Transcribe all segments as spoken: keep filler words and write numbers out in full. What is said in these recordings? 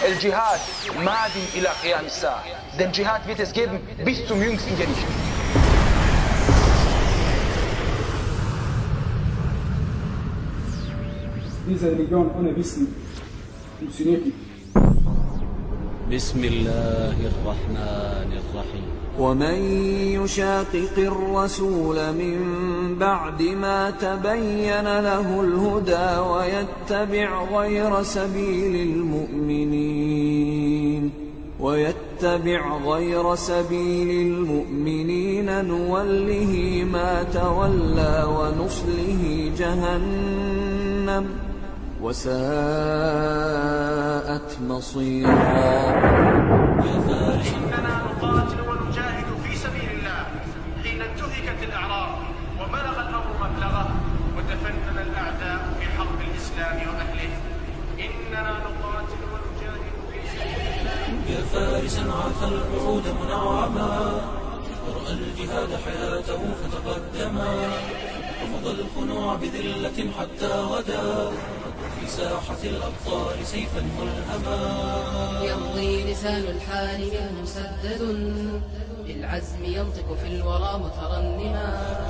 El Dschihad madin ila qiyam as-sa'a. Den Dschihad wird es geben bis zum jüngsten Gericht. Diese Religion ohne Wissen funktioniert nicht. بسم الله الرحمن الرحيم ومن يشاقق الرسول من بعد ما تبين له الهدى ويتبع غير سبيل المؤمنين ويتبع غير سبيل المؤمنين نوله ما تولى ونصله جهنم وساءت مصيرا. إننا نقاتل ونجاهد في سبيل الله حين انتهكت الأعراض وبلغ الأمر مبلغه وتفنن الأعداء في حرب الإسلام وأهله. إننا نقاتل ونجاهد في سبيل الله. يا فارسا عاث الوعود منعما ورأى الجهاد حياته فتقدما رفض الخنوع بذلة حتى غدا في ساحة الأبطال سيفا ملهما. يمضي لسان الحال منه مسدد للعزم ينطق في الورى مترنما.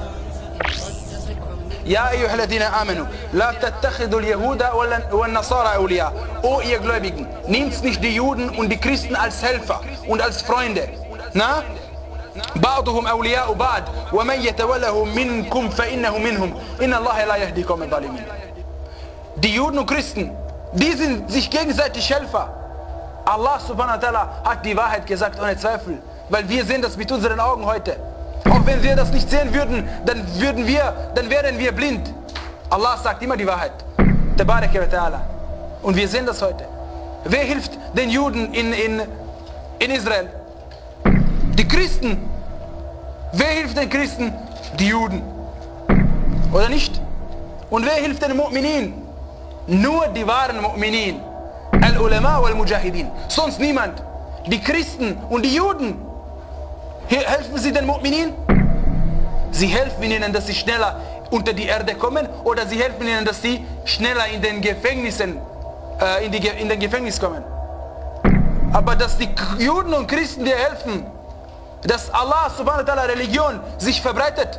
Ja, أيها الذين آمنوا لا تتخذوا اليهود والنصارى أولياء. O ihr Gläubigen, nehmt nicht die Juden und die Christen als Helfer und als Freunde. Na? بعضهم أولياء بعض ومن يتولهم منكم فإنه منهم إن الله لا يهدي القوم الظالمين. Die Juden und Christen, die sind sich gegenseitig Helfer. Allah subhanahu wa ta'ala hat die Wahrheit gesagt ohne Zweifel, weil wir sehen das mit unseren Augen heute. Auch wenn wir das nicht sehen würden, dann würden wir, dann wären wir blind. Allah sagt immer die Wahrheit. Tabaraka wa ta'ala. Und wir sehen das heute. Wer hilft den Juden in, in, in Israel? Die Christen. Wer hilft den Christen? Die Juden. Oder nicht? Und wer hilft den Mu'minin? Nur die wahren Mu'minin. Al-Ulama wal-Mujahidin. Sonst niemand. Die Christen und die Juden. Helfen sie den Mu'minin? Sie helfen ihnen, dass sie schneller unter die Erde kommen, oder sie helfen ihnen, dass sie schneller in den Gefängnissen, äh, in, die, in den Gefängnis kommen. Aber dass die Juden und Christen dir helfen, dass Allah subhanahu wa ta'ala Religion sich verbreitet,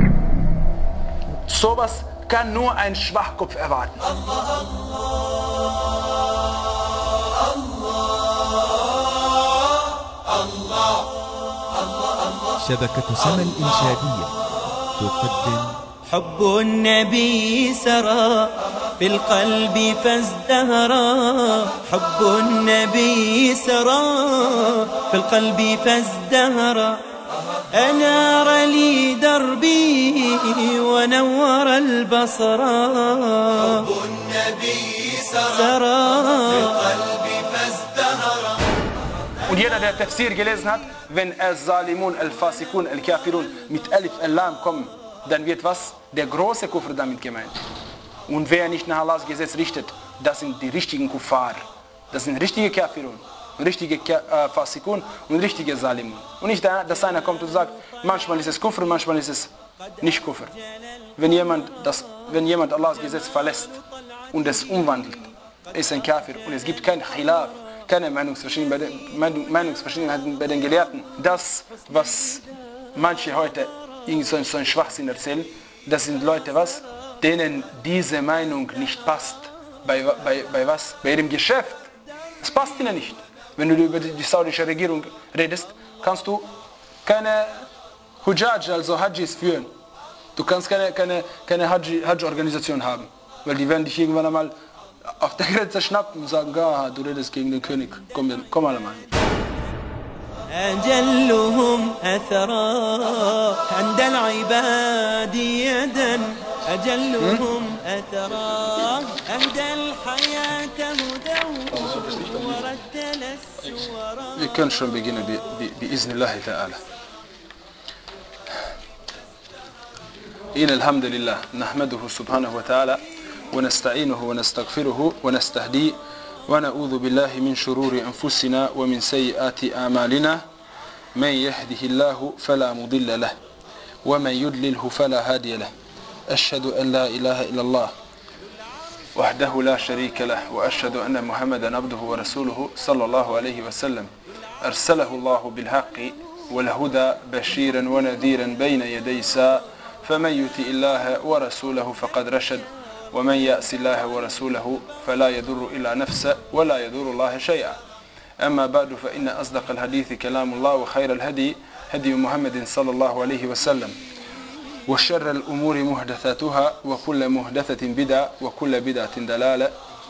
sowas kann nur ein Schwachkopf erwarten. Allah, Allah, Allah. شبكة سما الإنشادية تقدم حب النبي سرى في القلب فازدهرا. حب النبي سرى في القلب فازدهرا. أنار لي دربي ونور البصر. حب النبي سرى في القلب فازدهرا. Und jeder, der Tafsir gelesen hat, wenn Al-Zalimun, Al-Fasikun, Al-Kafirun mit Alif Al-Lam kommen, dann wird was? Der große Kufr damit gemeint. Und wer nicht nach Allahs Gesetz richtet, das sind die richtigen Kuffar. Das sind richtige Kafirun, richtige äh, Fasikun und richtige Zalimun. Und nicht, dass einer kommt und sagt, manchmal ist es Kufr, manchmal ist es nicht Kufr. Wenn jemand, das, wenn jemand Allahs Gesetz verlässt und es umwandelt, ist ein Kafir. Und es gibt kein Khilaf, keine Meinungsverschiedenheiten bei den Gelehrten. Das, was manche heute irgendwie so, so einen Schwachsinn erzählen, das sind Leute, was? Denen diese Meinung nicht passt. Bei, bei, bei was? Bei ihrem Geschäft. Es passt ihnen nicht. Wenn du über die, die saudische Regierung redest, kannst du keine Hujjaj, also Hajjis führen. Du kannst keine, keine, keine Hajj-Organisation haben. Weil die werden dich irgendwann einmal auf der Grenze schnappen und sagen, ah, du redest gegen den König, komm, komm alle mal. أجلهم أثرا عند العباد يدا. أجلهم أثرا أهدى الحياة هدى ورتل السورا. Wir können schon beginnen, بإذن تعالى. إن الحمد لله نحمده سبحانه وتعالى ونستعينه ونستغفره ونستهديه ونعوذ بالله من شرور أنفسنا ومن سيئات أعمالنا. من يهده الله فلا مضل له ومن يضلله فلا هادي له. أشهد أن لا إله إلا الله وحده لا شريك له وأشهد أن محمدا عبده ورسوله صلى الله عليه وسلم أرسله الله بالحق والهدى بشيرا ونذيرا بين يدي الساعة فمن يطع الله ورسوله فقد رشد ومن يعص الله ورسوله فلا يضر إلا نفسه ولا يضر الله شيئا أما بعد فإن أصدق الحديث كلام الله وخير الهدي هدي محمد صلى الله عليه وسلم وشر الأمور محدثاتها وكل محدثة بدعة وكل بدعة ضلالة.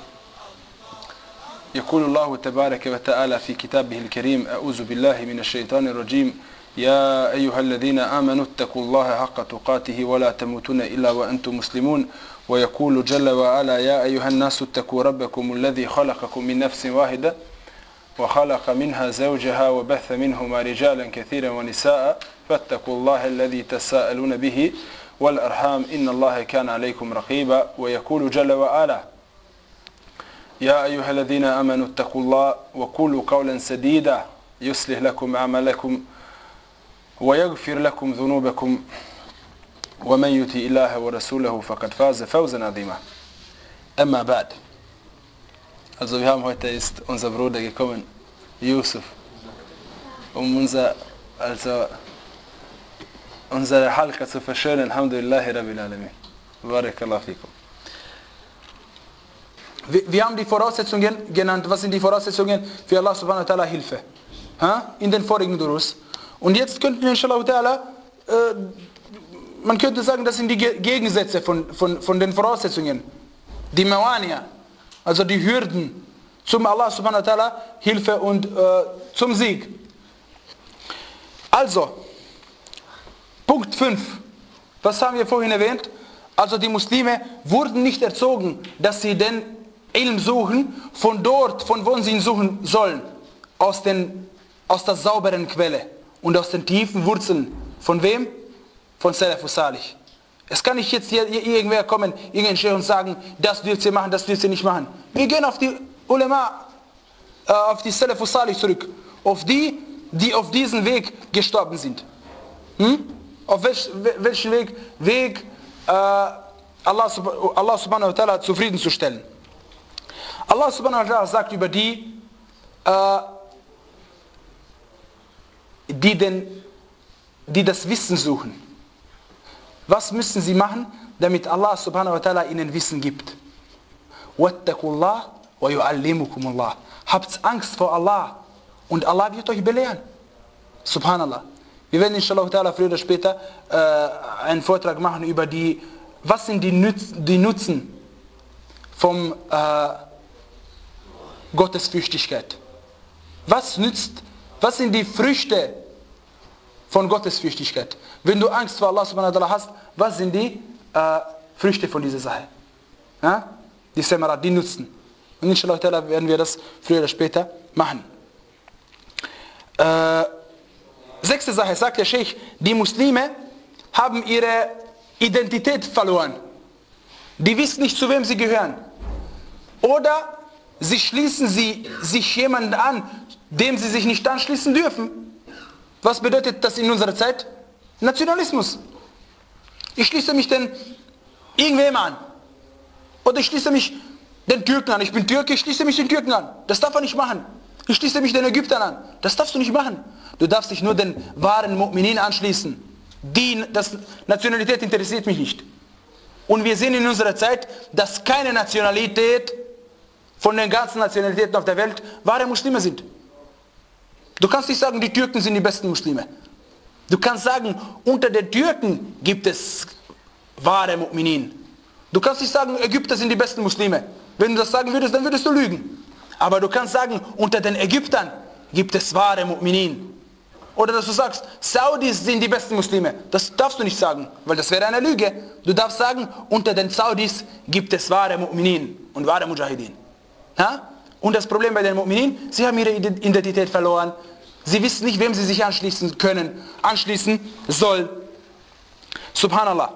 يقول الله تبارك وتعالى في كتابه الكريم أعوذ بالله من الشيطان الرجيم يا أيها الذين آمنوا اتقوا الله حق تقاته ولا تموتن إلا وأنتم مسلمون. ويقول جل وعلا يا أيها الناس اتقوا ربكم الذي خلقكم من نفس واحدة وخلق منها زوجها وبث منهما رجالا كثيرا ونساء فاتقوا الله الذي تساءلون به والأرحام إن الله كان عليكم رقيبا. ويقول جل وعلا يا أيها الذين آمنوا اتقوا الله وقولوا قولا سديدا يصلح لكم أعمالكم ويغفر لكم ذنوبكم ومن يطع الله ورسوله فقد فاز فوزا عظيما. أما بعد. Also wir haben heute ist unser Bruder gekommen, Yusuf, um unser, also unsere Halqa zu verschönern. Alhamdulillahi Rabbil Alamin. Barakallahu fikum. Wir, wir haben die Voraussetzungen genannt. Was sind die Voraussetzungen für Allah subhanahu wa ta'ala Hilfe? Ha? In den vorigen Durus. Und jetzt könnten wir inshallah ta'ala, äh, man könnte sagen, das sind die Gegensätze von, von, von den Voraussetzungen. Die Mawaniya. Also die Hürden zum Allah subhanahu wa ta'ala Hilfe und äh, zum Sieg. Also, Punkt fünf. Was haben wir vorhin erwähnt? Also die Muslime wurden nicht erzogen, dass sie den Ilm suchen, von dort, von wo sie ihn suchen sollen. Aus, den, aus der sauberen Quelle und aus den tiefen Wurzeln. Von wem? Von Salafus Salih. Es kann nicht jetzt hier, hier irgendwer kommen, irgendein Scheich und sagen, das dürft ihr machen, das dürft ihr nicht machen. Wir gehen auf die Ulema, äh, auf die Salafus Salih zurück. Auf die, die auf diesem Weg gestorben sind. Hm? Auf welch, welchen Weg? Weg, äh, Allah, Allah subhanahu wa ta'ala zufriedenzustellen. Allah subhanahu wa ta'ala sagt über die, äh, die, den, die das Wissen suchen. Was müssen sie machen, damit Allah subhanahu wa ta'ala ihnen Wissen gibt? Wattaqullah wa yu'allimukumullah. Habt Angst vor Allah und Allah wird euch belehren. Subhanallah. Wir werden inshallah ta'ala früher oder später äh, einen Vortrag machen über die, was sind die, Nütz, die Nutzen vom äh, Gottesfürchtigkeit. Was nützt, was sind die Früchte von Gottesfürchtigkeit? Wenn du Angst vor Allah subhanahu wa ta'ala hast, was sind die äh, Früchte von dieser Sache? Ja? Die Samarat, die Nutzen. Und inshallah ta'ala werden wir das früher oder später machen. Äh, sechste Sache, sagt der Sheikh, die Muslime haben ihre Identität verloren. Die wissen nicht, zu wem sie gehören. Oder sie schließen sie sich jemanden an, dem sie sich nicht anschließen dürfen. Was bedeutet das in unserer Zeit? Nationalismus. Ich schließe mich den irgendwem an. Oder ich schließe mich den Türken an. Ich bin Türke, ich schließe mich den Türken an. Das darf man nicht machen. Ich schließe mich den Ägyptern an. Das darfst du nicht machen. Du darfst dich nur den wahren Mu'minin anschließen. Die das Nationalität interessiert mich nicht. Und wir sehen in unserer Zeit, dass keine Nationalität von den ganzen Nationalitäten auf der Welt wahre Muslime sind. Du kannst nicht sagen, die Türken sind die besten Muslime. Du kannst sagen, unter den Türken gibt es wahre Mu'minin. Du kannst nicht sagen, Ägypter sind die besten Muslime. Wenn du das sagen würdest, dann würdest du lügen. Aber du kannst sagen, unter den Ägyptern gibt es wahre Mu'minin. Oder dass du sagst, Saudis sind die besten Muslime. Das darfst du nicht sagen, weil das wäre eine Lüge. Du darfst sagen, unter den Saudis gibt es wahre Mu'minin und wahre Mujahideen. Ha? Und das Problem bei den Mu'minin, sie haben ihre Identität verloren. Sie wissen nicht, wem sie sich anschließen können, anschließen sollen. Subhanallah.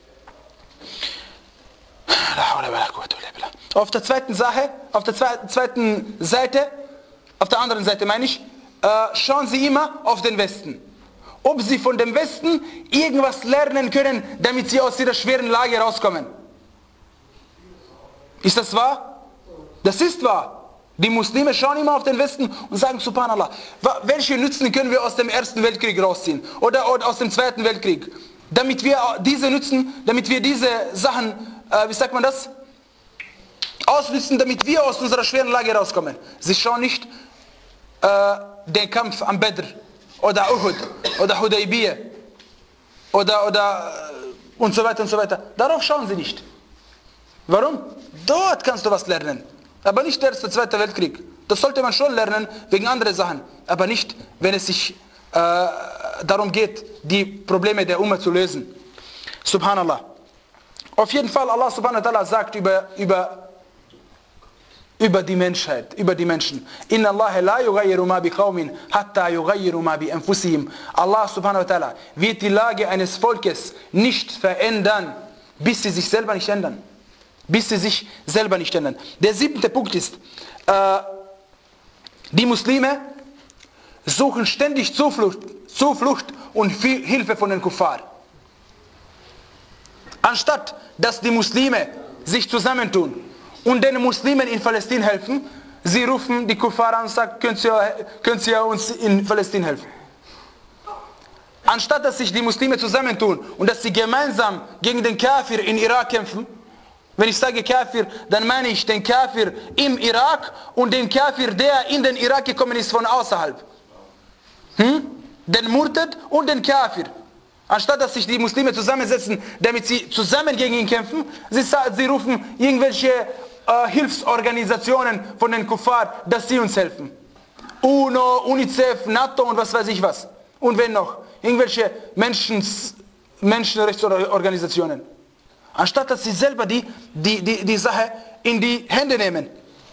Auf der zweiten Sache, auf der zweiten Seite, auf der anderen Seite meine ich, äh, schauen Sie immer auf den Westen. Ob Sie von dem Westen irgendwas lernen können, damit Sie aus Ihrer schweren Lage rauskommen. Ist das wahr? Das ist wahr. Die Muslime schauen immer auf den Westen und sagen, Subhanallah, welche Nützen können wir aus dem Ersten Weltkrieg rausziehen? Oder, oder aus dem Zweiten Weltkrieg? Damit wir diese Nützen, damit wir diese Sachen, äh, wie sagt man das? Ausnützen, damit wir aus unserer schweren Lage rauskommen. Sie schauen nicht äh, den Kampf am Badr oder Uhud oder Hudaybiyah oder, oder äh, und so weiter und so weiter. Darauf schauen sie nicht. Warum? Dort kannst du was lernen. Aber nicht der Erste, Zweite Weltkrieg. Das sollte man schon lernen, wegen anderen Sachen. Aber nicht, wenn es sich äh, darum geht, die Probleme der Umma zu lösen. Subhanallah. Auf jeden Fall, Allah subhanahu wa ta'ala sagt über, über, über die Menschheit, über die Menschen. Inna Allah la yughayyiru ma bi qawmin hatta yughayyiru ma bi anfusihim. Allah subhanahu wa ta'ala wird die Lage eines Volkes nicht verändern, bis sie sich selber nicht ändern. Bis sie sich selber nicht ändern. Der siebte Punkt ist, äh, die Muslime suchen ständig Zuflucht, Zuflucht und Hilfe von den Kuffar. Anstatt, dass die Muslime sich zusammentun und den Muslimen in Palästina helfen, sie rufen die Kuffar an und sagen, könnt ihr, könnt ihr uns in Palästina helfen? Anstatt, dass sich die Muslime zusammentun und dass sie gemeinsam gegen den Kafir in Irak kämpfen, wenn ich sage Kafir, dann meine ich den Kafir im Irak und den Kafir, der in den Irak gekommen ist von außerhalb. Hm? Den Murtad und den Kafir. Anstatt dass sich die Muslime zusammensetzen, damit sie zusammen gegen ihn kämpfen, sie, sie rufen irgendwelche äh, Hilfsorganisationen von den Kuffar, dass sie uns helfen. UNO, UNICEF, NATO und was weiß ich was. Und wenn noch, irgendwelche Menschens, Menschenrechtsorganisationen. Anstatt dass sie selber die, die, die, die Sache in die Hände nehmen.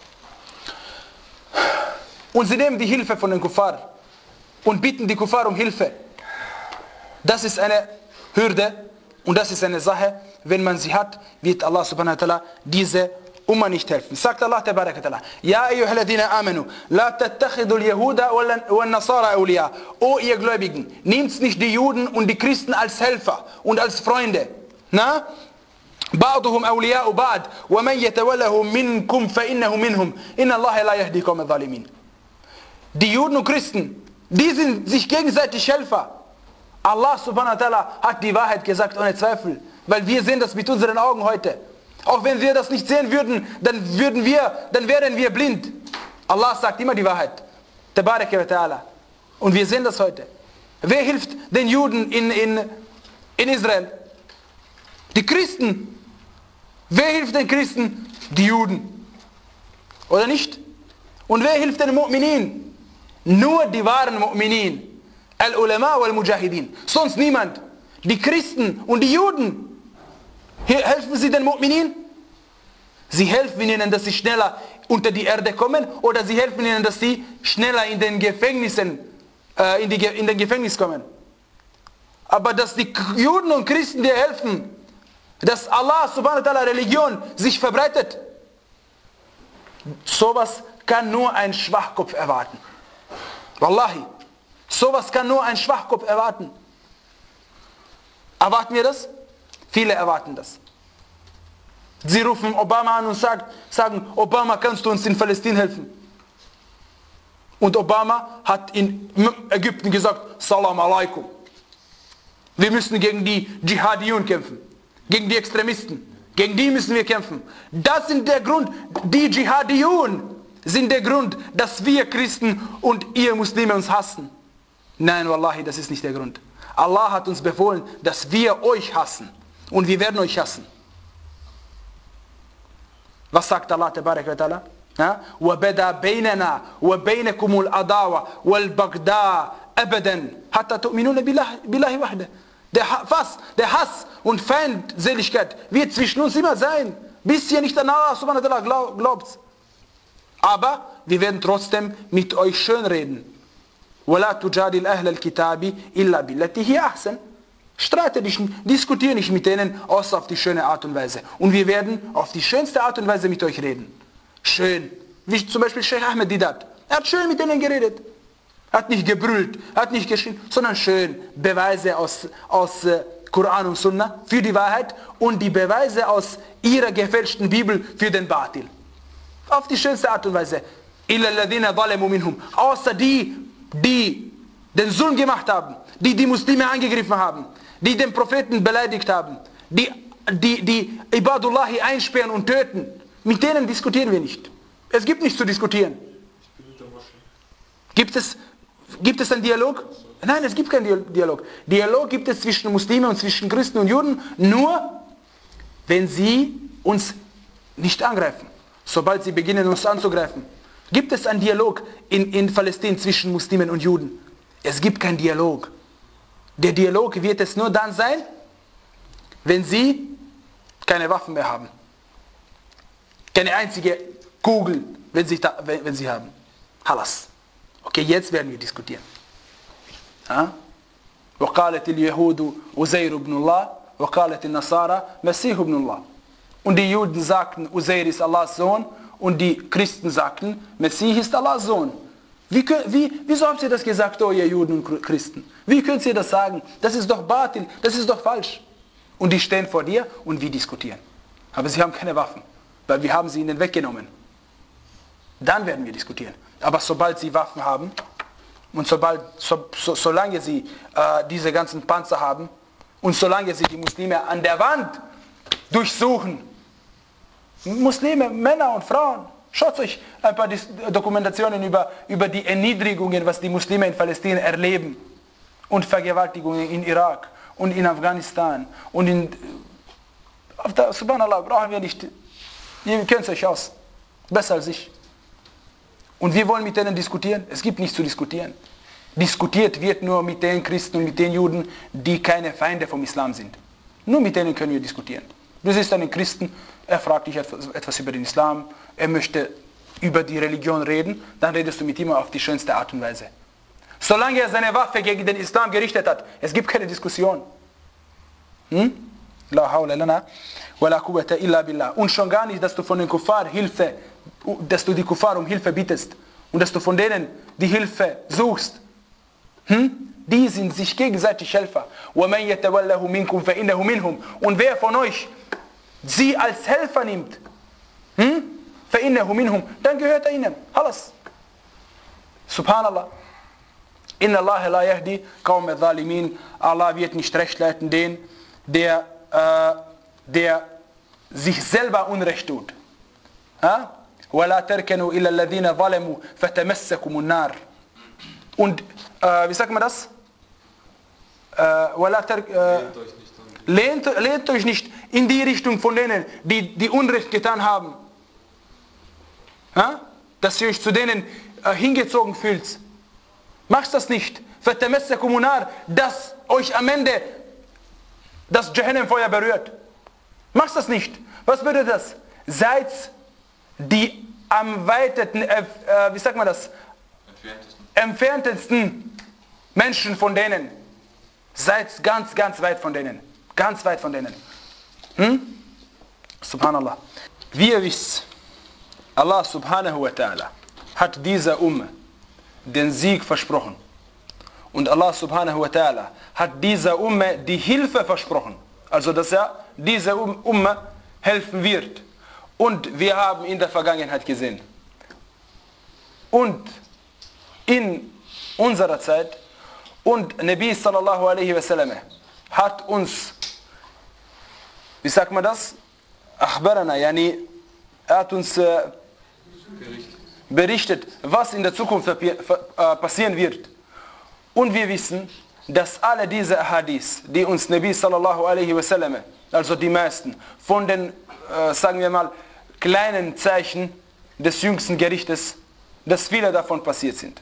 Und sie nehmen die Hilfe von den Kuffar und bitten die Kuffar um Hilfe. Das ist eine Hürde und das ist eine Sache, wenn man sie hat, wird Allah subhanahu wa ta'ala diese Umma nicht helfen. Sagt Allah tabaraka ta'ala, Ja ayyuhalladhina amanu, la tattakhidul yahuda wal nasara awliya. O ihr Gläubigen, nehmt nicht die Juden und die Christen als Helfer und als Freunde. Na? بعضهم أولياء بعض ومن يتوله منكم فإنه منهم إن الله لا يهدي القوم الظالمين. Die Juden und Christen, die sind sich gegenseitig Helfer. Allah subhanahu wa ta'ala hat die Wahrheit gesagt ohne Zweifel, weil wir sehen das mit unseren Augen heute. Auch wenn wir das nicht sehen würden, dann würden wir, dann wären wir blind. Allah sagt immer die Wahrheit. Tabaraka wa ta'ala. Und wir sehen das heute. Wer hilft den Juden in, in, in Israel? Die Christen. Wer hilft den Christen? Die Juden. Oder nicht? Und wer hilft den Mu'minin? Nur die wahren Mu'minin. Al-Ulama wal-Mujahidin. Sonst niemand. Die Christen und die Juden. Helfen sie den Mu'minin? Sie helfen ihnen, dass sie schneller unter die Erde kommen, oder sie helfen ihnen, dass sie schneller in den Gefängnissen, äh, in, die, in den Gefängnis kommen. Aber dass die Juden und Christen dir helfen, dass Allah subhanahu wa ta'ala Religion sich verbreitet, sowas kann nur ein Schwachkopf erwarten. Wallahi, sowas kann nur ein Schwachkopf erwarten. Erwarten wir das? Viele erwarten das. Sie rufen Obama an und sagen, sagen, Obama, kannst du uns in Palästina helfen? Und Obama hat in Ägypten gesagt, Salam alaikum. Wir müssen gegen die Dschihadiyun kämpfen. Gegen die Extremisten. Gegen die müssen wir kämpfen. Das sind der Grund, die Dschihadiyun sind der Grund, dass wir Christen und ihr Muslime uns hassen. Nein, Wallahi, das ist nicht der Grund. Allah hat uns befohlen, dass wir euch hassen. Und wir werden euch hassen. Was sagt Allah tabarak wa ta'ala? وَبَدَا بَيْنَنَا وَبَيْنَكُمُ الْأَدَاوَةِ وَالْبَغْضَاءَ أَبَدًا حَتَّى تُؤْمِنُونَ بِاللَّهِ وَحْدَهُ. Der Hass, der Hass und Feindseligkeit wird zwischen uns immer sein, bis ihr nicht an Allah subhanahu wa ta'ala glaubt. Aber wir werden trotzdem mit euch schön reden. وَلَا تُجَادِلْ أَهْلَ الْكِتَابِ إِلَّا بِالَّتِي هِيَ أَحْسَنُ. Streite dich, diskutiere nicht mit denen, außer auf die schöne Art und Weise. Und wir werden auf die schönste Art und Weise mit euch reden. Schön. Wie zum Beispiel Sheikh Ahmed Didat. Er hat schön mit denen geredet. Er hat nicht gebrüllt, er hat nicht geschrien, sondern schön. Beweise aus, aus äh, Koran und Sunna, für die Wahrheit und die Beweise aus ihrer gefälschten Bibel für den Batil. Auf die schönste Art und Weise. Illa alladhina zalamu minhum. Außer die, die den Zulm gemacht haben, die die Muslime angegriffen haben, die den Propheten beleidigt haben, die die, die Ibadullahi einsperren und töten. Mit denen diskutieren wir nicht. Es gibt nichts zu diskutieren. Gibt es, gibt es einen Dialog? Nein, es gibt keinen Dialog. Dialog gibt es zwischen Muslimen und zwischen Christen und Juden nur, wenn sie uns nicht angreifen. Sobald sie beginnen, uns anzugreifen. Gibt es einen Dialog in, in Palästina zwischen Muslimen und Juden? Es gibt keinen Dialog. Der Dialog wird es nur dann sein, wenn sie keine Waffen mehr haben. Keine einzige Kugel, wenn sie, da, wenn, wenn sie haben. Halas. Okay, jetzt werden wir diskutieren. وقالت اليهود عزير بن الله وقالت النصارى مسيح ابن الله. Und die Juden sagten, Uzair ist Allahs Sohn, und die Christen sagten, Messias ist Allahs Sohn. Wie, wie, wieso habt ihr das gesagt, oh ihr Juden und Christen? Wie könnt ihr das sagen? Das ist doch Batil, das ist doch falsch. Und die stehen vor dir und wir diskutieren. Aber sie haben keine Waffen, weil wir haben sie ihnen weggenommen. Dann werden wir diskutieren. Aber sobald sie Waffen haben und sobald, so, so, solange sie äh, diese ganzen Panzer haben und solange sie die Muslime an der Wand durchsuchen, Muslime, Männer und Frauen, schaut euch ein paar Dokumentationen über, über die Erniedrigungen, was die Muslime in Palästina erleben und Vergewaltigungen in Irak und in Afghanistan und in auf der, Subhanallah, brauchen wir nicht, ihr kennt es euch aus, besser als ich. Und wir wollen mit denen diskutieren. Es gibt nichts zu diskutieren. Diskutiert wird nur mit den Christen und mit den Juden, die keine Feinde vom Islam sind. Nur mit denen können wir diskutieren. Du siehst einen Christen, er fragt dich etwas über den Islam, er möchte über die Religion reden, dann redest du mit ihm auf die schönste Art und Weise. Solange er seine Waffe gegen den Islam gerichtet hat, es gibt keine Diskussion. Hm? La hawla lana wa la quwwata illa billah. Und schon gar nicht, dass du von den Kuffar Hilfe, dass du die Kuffar um Hilfe bittest und dass du von denen die Hilfe suchst. Hm? Die sind sich gegenseitig Helfer. وَمَنْ يَتَوَلَّهُ مِنْكُمْ فَإِنَّهُ مِنْهُمْ. Und wer von euch sie als Helfer nimmt, hm? فَإِنَّهُ مِنْهُمْ, dann gehört er ihnen. Alles. Subhanallah. Inna Allah la yahdi qawm adh-dhalimin. Allah wird nicht recht leiten den, der, äh, der sich selber Unrecht tut. وَلَا تَرْكَنُوا إِلَّا الَّذِينَ ظَلَمُوا فَتَمَسَّكُمُ النَّارِ. Und, äh, wie sagt man das? Äh, äh, lehnt, lehnt euch nicht in die Richtung von denen, die, die Unrecht getan haben. Ja? Dass ihr euch zu denen äh, hingezogen fühlt. Macht das nicht. فَتَمَسَّكُمُ النَّارِ, dass euch am Ende das Jahannam-Feuer berührt. Macht das nicht. Was bedeutet das? Seid die am weitesten, äh, äh, wie sagt man das? Entferntesten Menschen von denen. Seid ganz, ganz weit von denen. Ganz weit von denen. Hm? Subhanallah. Wie ihr wisst, Allah subhanahu wa ta'ala hat dieser Ummah den Sieg versprochen. Und Allah subhanahu wa ta'ala hat dieser Ummah die Hilfe versprochen. Also, dass er dieser Ummah helfen wird. Und wir haben in der Vergangenheit gesehen. Und in unserer Zeit und Nabi sallallahu alaihi wasallam hat uns, wie sagt man das? Akhbarana, yani, er hat uns äh, berichtet, was in der Zukunft äh, passieren wird. Und wir wissen, dass alle diese Ahadith, die uns Nabi sallallahu alaihi wasallam, also die meisten, von den, äh, sagen wir mal, kleinen Zeichen des jüngsten Gerichtes, dass viele davon passiert sind.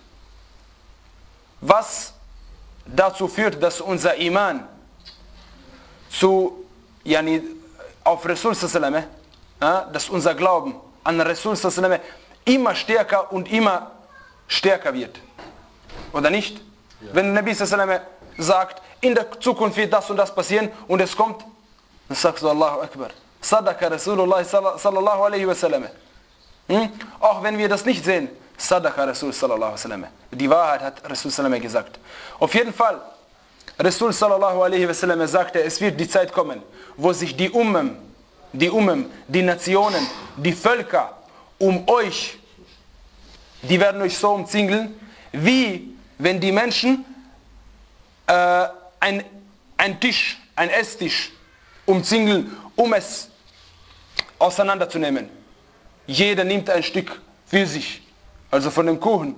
Was dazu führt, dass unser Iman zu, yani, auf Rasul sallallahu alaihi wasallam, dass unser Glauben an Rasul sallallahu alaihi wasallam immer stärker und immer stärker wird. Oder nicht? Ja. Wenn Nabi sallallahu alaihi wasallam sagt, in der Zukunft wird das und das passieren und es kommt, dann sagst du Allahu Akbar. Sadaka Rasulullah sallallahu alaihi wasallam. Hm? Auch wenn wir das nicht sehen, Sadaka Rasul sallallahu alaihi wasallam. Die Wahrheit hat Rasul sallallahu alaihi wasallam gesagt. Auf jeden Fall, Rasul sallallahu alaihi wasallam sagte, es wird die Zeit kommen, wo sich die Ummem, die Ummem, die Nationen, die Völker um euch, die werden euch so umzingeln, wie wenn die Menschen äh, ein, ein Tisch, ein Esstisch umzingeln, um es auseinanderzunehmen. Jeder nimmt ein Stück für sich, also von dem Kuchen.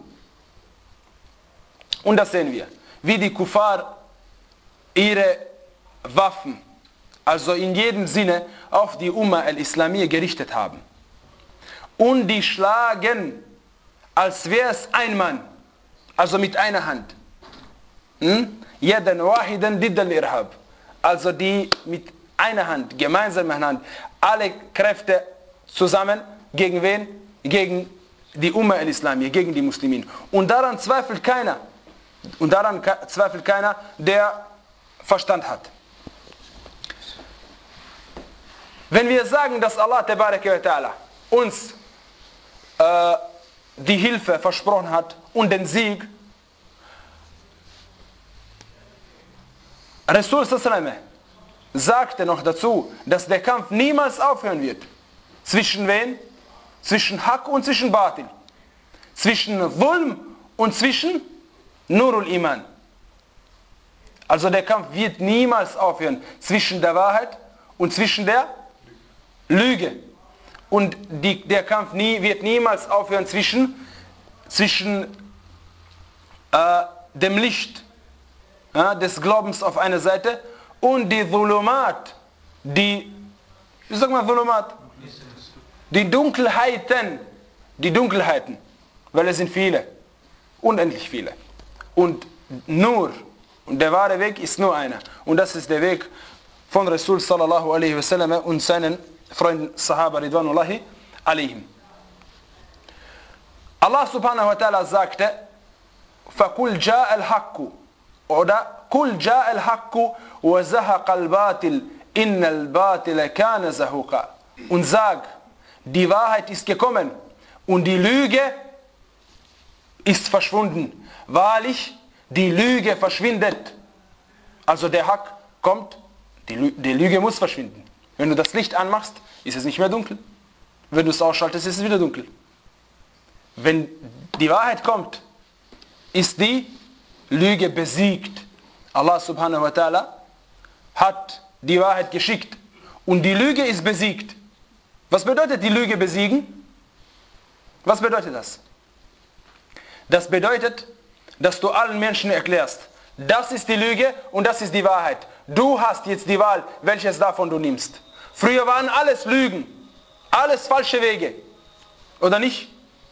Und das sehen wir, wie die Kuffar ihre Waffen, also in jedem Sinne auf die Umma al-Islamiyya gerichtet haben. Und die schlagen, als wäre es ein Mann, also mit einer Hand. Jeden wahidan didd al-Irhab. Also die mit einer Hand, gemeinsam mit einer Hand, alle Kräfte zusammen, gegen wen? Gegen die Umma al-Islamiyya, gegen die Muslimin. Und daran zweifelt keiner. Und daran zweifelt keiner, der Verstand hat. Wenn wir sagen, dass Allah tabaraka wa ta'ala uns äh, die Hilfe versprochen hat und den Sieg, Rasul sallallahu sagte noch dazu, dass der Kampf niemals aufhören wird. Zwischen wen? Zwischen Haq und zwischen Batil. Zwischen Zulm und zwischen Nurul Iman. Also der Kampf wird niemals aufhören zwischen der Wahrheit und zwischen der Lüge. Und die, der Kampf nie, wird niemals aufhören zwischen, zwischen äh, dem Licht äh, des Glaubens auf einer Seite und die Dhulumat, die, wie sagt man Dhulumat? Die Dunkelheiten, die Dunkelheiten, weil es sind viele, unendlich viele. Und nur, und der wahre Weg ist nur einer. Und das ist der Weg von Rasul sallallahu alaihi wasallam und seinen Freunden Sahaba ridwanullahi alaihim. Allah subhanahu wa ta'ala sagte, فَقُلْ جَاءَ الْحَقُّ oder قُلْ جَاءَ الْحَقُّ وَزَهَقَ الْبَاطِلِ إِنَّ الْبَاطِلَ كَانَ زَهُقًا. Und sag, die Wahrheit ist gekommen und die Lüge ist verschwunden. Wahrlich, die Lüge verschwindet. Also der Haq kommt, die, Lü die Lüge muss verschwinden. Wenn du das Licht anmachst, ist es nicht mehr dunkel. Wenn du es ausschaltest, ist es wieder dunkel. Wenn die Wahrheit kommt, ist die Lüge besiegt. Allah subhanahu wa ta'ala hat die Wahrheit geschickt und die Lüge ist besiegt. Was bedeutet die Lüge besiegen? Was bedeutet das? Das bedeutet, dass du allen Menschen erklärst, das ist die Lüge und das ist die Wahrheit. Du hast jetzt die Wahl, welches davon du nimmst. Früher waren alles Lügen, alles falsche Wege. Oder nicht?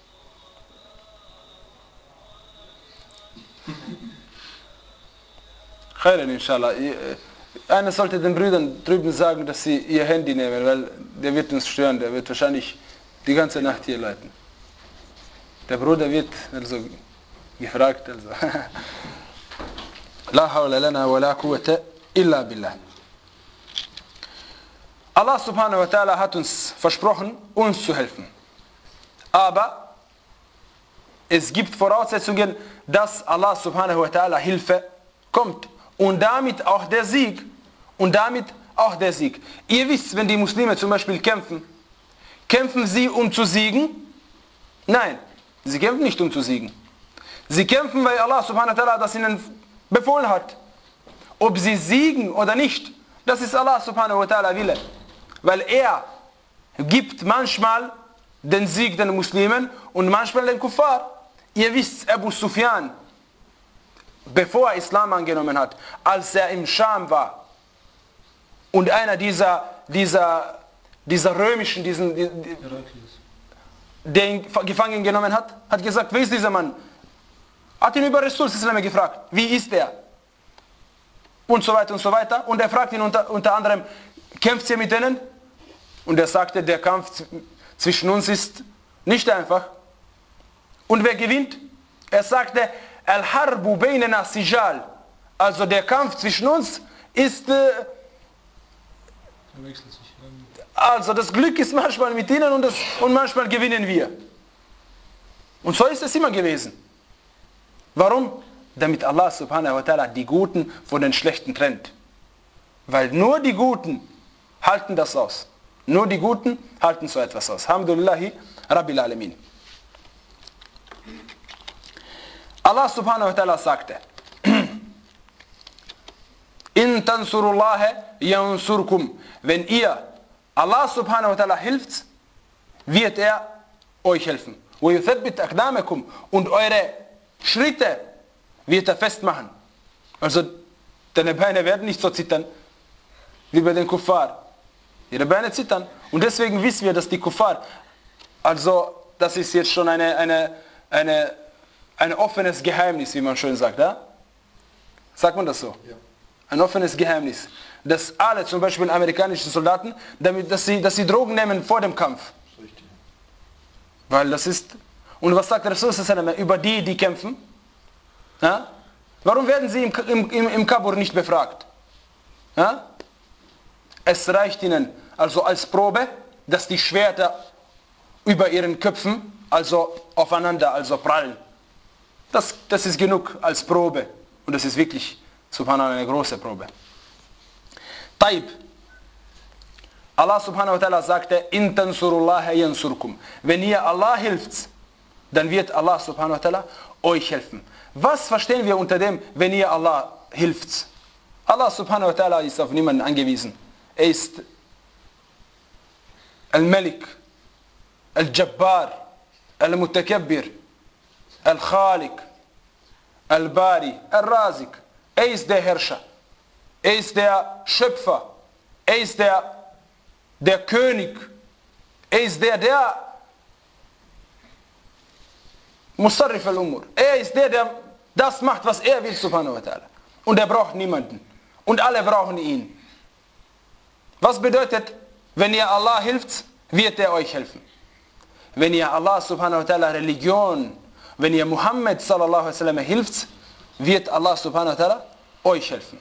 Khairan inshallah. Einer sollte den Brüdern drüben sagen, dass sie ihr Handy nehmen, weil der wird uns stören, der wird wahrscheinlich die ganze Nacht hier leiten. Der Bruder wird also gefragt, also La hawla lana wa la quwwata illa billah. Allah subhanahu wa ta'ala hat uns versprochen, uns zu helfen. Aber es gibt Voraussetzungen, dass Allah subhanahu wa ta'ala Hilfe kommt. Und damit auch der Sieg. Und damit auch der Sieg. Ihr wisst, wenn die Muslime zum Beispiel kämpfen, kämpfen sie um zu siegen? Nein, sie kämpfen nicht um zu siegen. Sie kämpfen, weil Allah subhanahu wa ta'ala das ihnen befohlen hat. Ob sie siegen oder nicht, das ist Allah subhanahu wa ta'ala Wille. Weil er gibt manchmal den Sieg den Muslimen und manchmal den Kuffar. Ihr wisst, Abu Sufyan, bevor er Islam angenommen hat, als er im Scham war und einer dieser, dieser, dieser römischen, diesen, der ihn gefangen genommen hat, hat gesagt, wer ist dieser Mann? Hat ihn über Rasul gefragt, wie ist er? Und so weiter und so weiter. Und er fragt ihn unter, unter anderem, kämpft ihr mit denen? Und er sagte, der Kampf zwischen uns ist nicht einfach. Und wer gewinnt? Er sagte, Al-Harbu baynana sijal. Also der Kampf zwischen uns ist... Äh, also das Glück ist manchmal mit ihnen und, das, und manchmal gewinnen wir. Und so ist es immer gewesen. Warum? damit Allah subhanahu wa ta'ala die Guten von den Schlechten trennt. Weil nur die Guten halten das aus. Nur die Guten halten so etwas aus. Alhamdulillahi Rabbil Alamin. Allah subhanahu wa ta'ala sagte, In tansurullaha yansurkum. Wenn ihr Allah subhanahu wa ta'ala hilft, wird er euch helfen. Und eure Schritte wird er festmachen. Also deine Beine werden nicht so zittern wie bei den Kuffar. Ihre Beine zittern. Und deswegen wissen wir, dass die Kuffar, also das ist jetzt schon eine, eine, eine, ein offenes Geheimnis, wie man schön sagt. Ja? Sagt man das so? Ja. Ein offenes Geheimnis. Dass alle, zum Beispiel amerikanische Soldaten, damit, dass, sie, dass sie Drogen nehmen vor dem Kampf. Richtig. Weil das ist... Und was sagt Rasul über die, die kämpfen? Ja? Warum werden sie im, im, im Kabur nicht befragt? Ja? Es reicht ihnen also als Probe, dass die Schwerter über ihren Köpfen also aufeinander also prallen. Das, das ist genug als Probe. Und das ist wirklich, subhanallah, eine große Probe. Taib. Allah subhanahu wa ta'ala sagte, In tansurullaha yansurkum. Wenn ihr Allah hilft, dann wird Allah subhanahu wa ta'ala euch helfen. Was verstehen wir unter dem, wenn ihr Allah hilft? Allah subhanahu wa ta'ala ist auf niemanden angewiesen. Er ist Al-Malik, Al-Jabbar, Al-Mutakabbir, Al-Khaliq, Al-Bari, Al-Razik. Er ist der Herrscher. Er ist der Schöpfer. Er ist der, der König. Er ist der, der Musarrif al-Umur. Er ist der, der das macht, was er will, subhanahu wa ta'ala. Und er braucht niemanden. Und alle brauchen ihn. Was bedeutet, wenn ihr Allah hilft, wird er euch helfen. Wenn ihr Allah subhanahu wa ta'ala Religion, wenn ihr Muhammad sallallahu alaihi wasallam hilft, wird Allah subhanahu wa ta'ala euch helfen.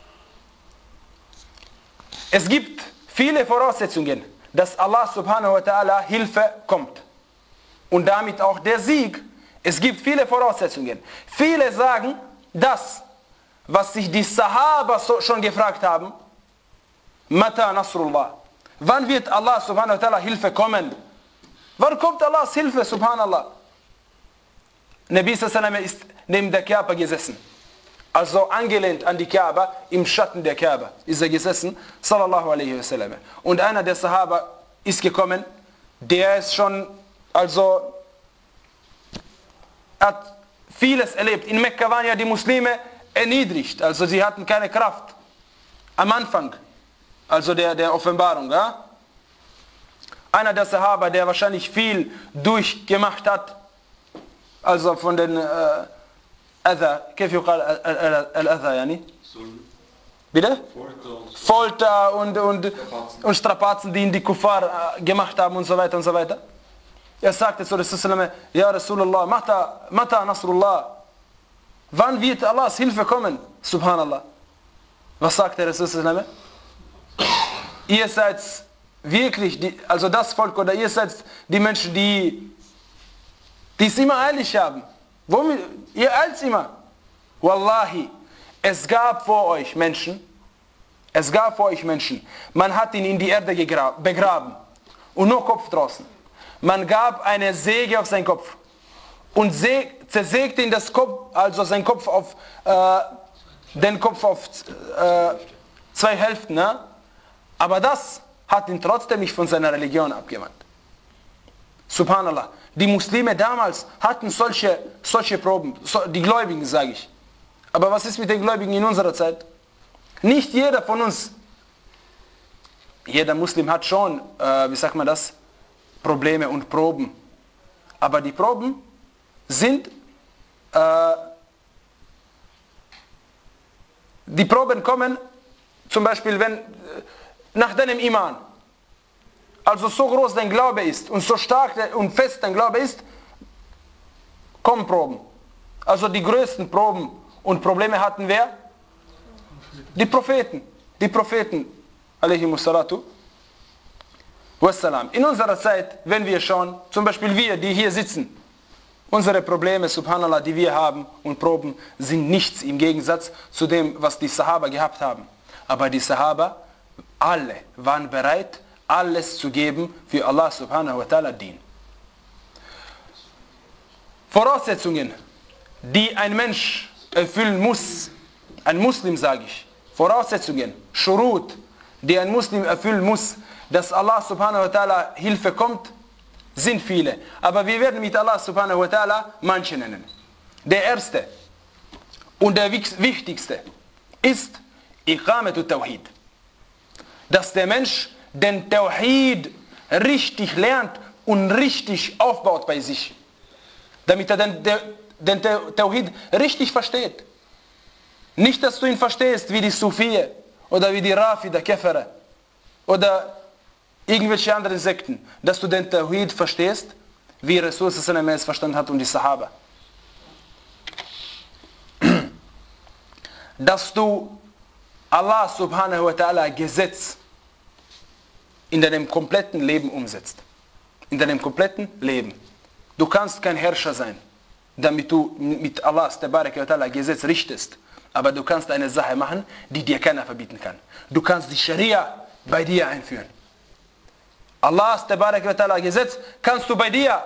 Es gibt viele Voraussetzungen, dass Allah subhanahu wa ta'ala Hilfe kommt. Und damit auch der Sieg. Es gibt viele Voraussetzungen. Viele sagen, das, was sich die Sahaba so schon gefragt haben, Mata Nasrullah. Wann wird Allah subhanahu wa ta'ala Hilfe kommen? Wann kommt Allahs Hilfe, subhanallah? Nabi sallallahu alaihi wasallam ist neben der Kaaba gesessen. Also angelehnt an die Kaaba, im Schatten der Kaaba ist er gesessen, sallallahu alaihi wasallam. Und einer der Sahaba ist gekommen, der ist schon, also, hat vieles erlebt. In Mekka waren ja die Muslime erniedrigt, also sie hatten keine Kraft. Am Anfang, also der, der Offenbarung. Ja? Einer der Sahaba, der wahrscheinlich viel durchgemacht hat, also von den äh, Adha, كيف يقال الأذى يعني? Bitte? Folter und, und, und Strapazen, die in die Kuffar gemacht haben und so weiter und so weiter. Er sagte zu Rasulullah, Ja Rasulullah, mata, mata Nasrullah. Wann wird Allahs Hilfe kommen? Subhanallah. Was sagt der Rasulullah? Ihr seid wirklich, die, also das Volk, oder ihr seid die Menschen, die, die es immer eilig haben. Womit, ihr eilt immer. Wallahi, es gab vor euch Menschen, es gab vor euch Menschen, man hat ihn in die Erde begraben und nur Kopf draußen. Man gab eine Säge auf seinen Kopf und zersägte ihn das Kopf, also sein Kopf auf, äh, den Kopf auf äh, zwei Hälften. Ne? Aber das hat ihn trotzdem nicht von seiner Religion abgewandt. Subhanallah. Die Muslime damals hatten solche, solche Proben, die Gläubigen, sage ich. Aber was ist mit den Gläubigen in unserer Zeit? Nicht jeder von uns, jeder Muslim hat schon, äh, wie sagt man das, Probleme und Proben. Aber die Proben sind, äh, die Proben kommen, zum Beispiel, wenn, nach deinem Iman, also so groß dein Glaube ist und so stark und fest dein Glaube ist, kommen Proben. Also die größten Proben und Probleme hatten wer? Die Propheten. Die Propheten, alaihimus salatu wassalam. In unserer Zeit, wenn wir schauen, zum Beispiel wir, die hier sitzen, Unsere Probleme, subhanallah, die wir haben und proben, sind nichts im Gegensatz zu dem, was die Sahaba gehabt haben. Aber die Sahaba, alle waren bereit, alles zu geben für Allah subhanahu wa ta'ala Dien. Voraussetzungen, die ein Mensch erfüllen muss, ein Muslim sage ich, Voraussetzungen, Shurut, die ein Muslim erfüllen muss, dass Allah subhanahu wa ta'ala Hilfe kommt, sind viele. Aber wir werden mit Allah subhanahu wa ta'ala manche nennen. Der erste und der wichtigste ist Iqamatu Tawhid. Dass der Mensch den Tawhid richtig lernt und richtig aufbaut bei sich. Damit er den, den, den Tawhid richtig versteht. Nicht, dass du ihn verstehst wie die Sufiye oder wie die Rafida, Kefere oder irgendwelche anderen Sekten. Dass du den Tawhid verstehst, wie Rasul sallallahu alaihi wasallam es verstanden hat und die Sahaba. Dass du Allah subhanahu wa ta'ala Gesetz in deinem kompletten Leben umsetzt. In deinem kompletten Leben. Du kannst kein Herrscher sein, damit du mit Allahs tabaraka wa ta'ala Gesetz richtest. Aber du kannst eine Sache machen, die dir keiner verbieten kann. Du kannst die Scharia bei dir einführen. Allahs tabaraka wa ta'ala Gesetz kannst du bei dir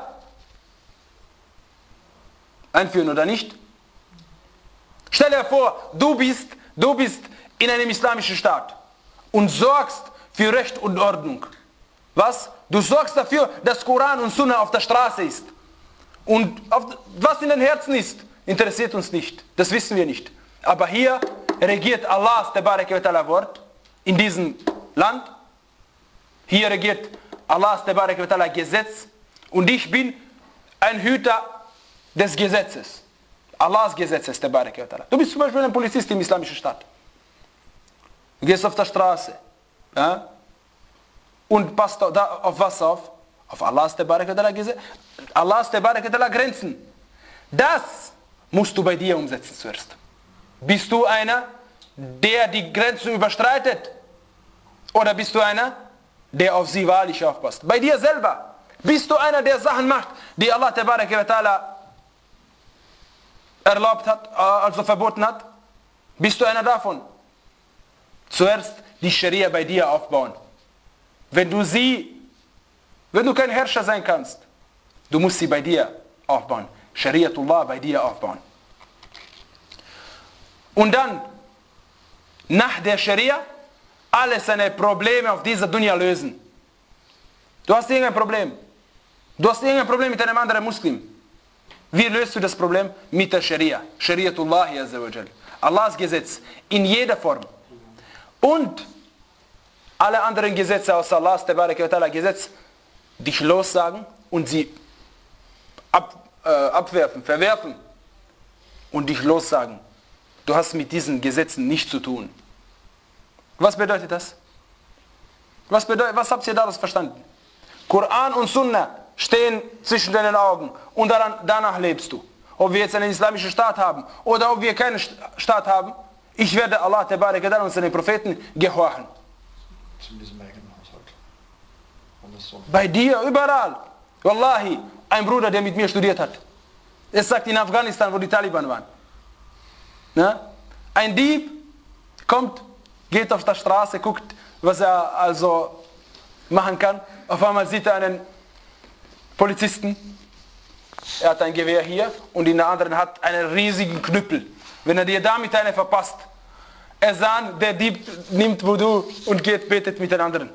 einführen oder nicht? Stell dir vor, du bist, du bist in einem islamischen Staat und sorgst für Recht und Ordnung. Was? Du sorgst dafür, dass Koran und Sunna auf der Straße ist. Und auf, was in den Herzen ist, interessiert uns nicht. Das wissen wir nicht. Aber hier regiert Allahs tabaraka wa ta'ala Wort in diesem Land. Hier regiert Allahs tabaraka wa ta'ala Gesetz. Und ich bin ein Hüter des Gesetzes. Allahs Gesetzes tabaraka wa ta'ala. Du bist zum Beispiel ein Polizist im islamischen Staat. Du gehst auf der Straße. Ja? Und passt da auf was auf? Auf Allahs tabaraka wa ta'ala Gesetz. Allahs tabaraka wa ta'ala Grenzen. Das musst du bei dir umsetzen zuerst. Bist du einer, der die Grenzen überstreitet? Oder bist du einer, der auf sie wahrlich aufpasst? Bei dir selber. Bist du einer, der Sachen macht, die Allah tabaraka wa ta'ala erlaubt hat, also verboten hat? Bist du einer davon? Zuerst die Scharia bei dir aufbauen. Wenn du sie, wenn du kein Herrscher sein kannst, du musst sie bei dir aufbauen. Shariatullah bei dir aufbauen. Und dann, nach der Scharia, alle seine Probleme auf dieser Dunya lösen. Du hast irgendein Problem. Du hast irgendein Problem mit einem anderen Muslim. Wie löst du das Problem? Mit der Scharia. Shariatullah azza wa jal. Allahs Gesetz. In jeder Form. Und alle anderen Gesetze außer Allahs tabaraka wa ta'ala Gesetz, dich lossagen und sie ab, äh, abwerfen, verwerfen. Und dich lossagen. Du hast mit diesen Gesetzen nichts zu tun. Was bedeutet das? Was, bedeutet, was habt ihr daraus verstanden? Koran und Sunna stehen zwischen deinen Augen und daran, danach lebst du. Ob wir jetzt einen islamischen Staat haben oder ob wir keinen Staat haben, ich werde Allah tabaraka wa ta'ala und seinen Propheten gehorchen. Bei dir, überall. Wallahi, ein Bruder, der mit mir studiert hat. Er sagt in Afghanistan, wo die Taliban waren. Na? Ein Dieb kommt, geht auf der Straße, guckt, was er also machen kann. Auf einmal sieht er einen Polizisten. Er hat ein Gewehr hier und in der anderen hat einen riesigen Knüppel. Wenn er dir damit eine verpasst, er sah, der Dieb nimmt Wudu und geht, betet mit den anderen.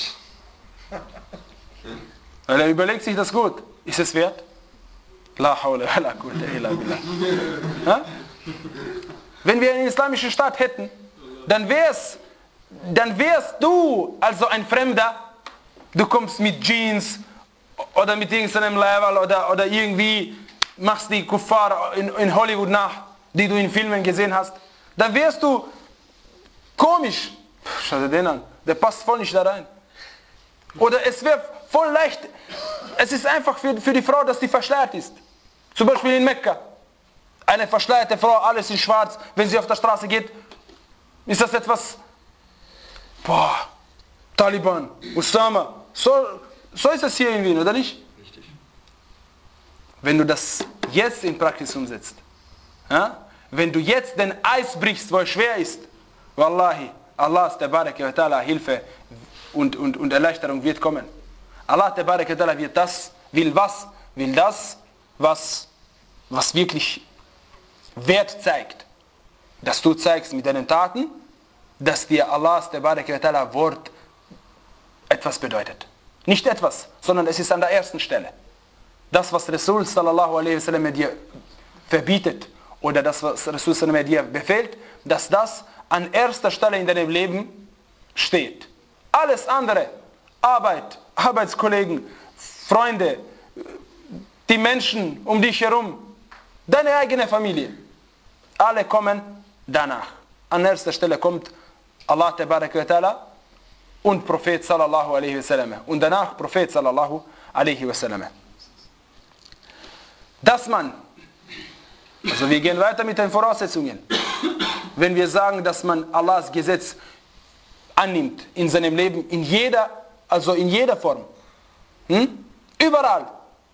Weil er überlegt sich das gut. Ist es wert? La hawla wa la quwwata illa billah. Ja? Wenn wir einen islamischen Staat hätten, dann wär's, dann wärst du also ein Fremder. Du kommst mit Jeans oder mit irgendeinem Level oder, oder irgendwie machst die Kuffar in, in Hollywood nach, die du in Filmen gesehen hast. Dann wärst du komisch. Schau dir den an. Der passt voll nicht da rein. Oder es wäre voll leicht. Es ist einfach für, für die Frau, dass sie verschleiert ist. Zum Beispiel in Mekka. Eine verschleierte Frau, alles in schwarz. Wenn sie auf der Straße geht, ist das etwas... Boah, Taliban, Osama. So, so ist es hier in Wien, oder nicht? Richtig. Wenn du das jetzt in Praxis umsetzt, ja? Wenn du jetzt den Eis brichst, wo es schwer ist, Wallahi, Allah Tabaraka wa Ta'ala Hilfe und, und, und Erleichterung wird kommen. Allah Tabaraka wa Ta'ala wird das, will was? Will das, was, was wirklich Wert zeigt. Dass du zeigst mit deinen Taten, dass dir Allahs Tabaraka wa Ta'ala Wort etwas bedeutet. Nicht etwas, sondern es ist an der ersten Stelle. Das, was Rasul sallallahu alaihi wasallam dir verbietet oder das, was Rasul sallallahu alaihi wasallam dir befehlt, dass das an erster Stelle in deinem Leben steht. Alles andere, Arbeit, Arbeitskollegen, Freunde, die Menschen um dich herum, deine eigene Familie, alle kommen danach. An erster Stelle kommt Allah Tabaraka wa Ta'ala und Prophet sallallahu alaihi wasallam und danach Prophet sallallahu alaihi wasallam. Dass man, also wir gehen weiter mit den Voraussetzungen, wenn wir sagen, dass man Allahs Gesetz annimmt in seinem Leben, in jeder, also in jeder Form, hm? Überall,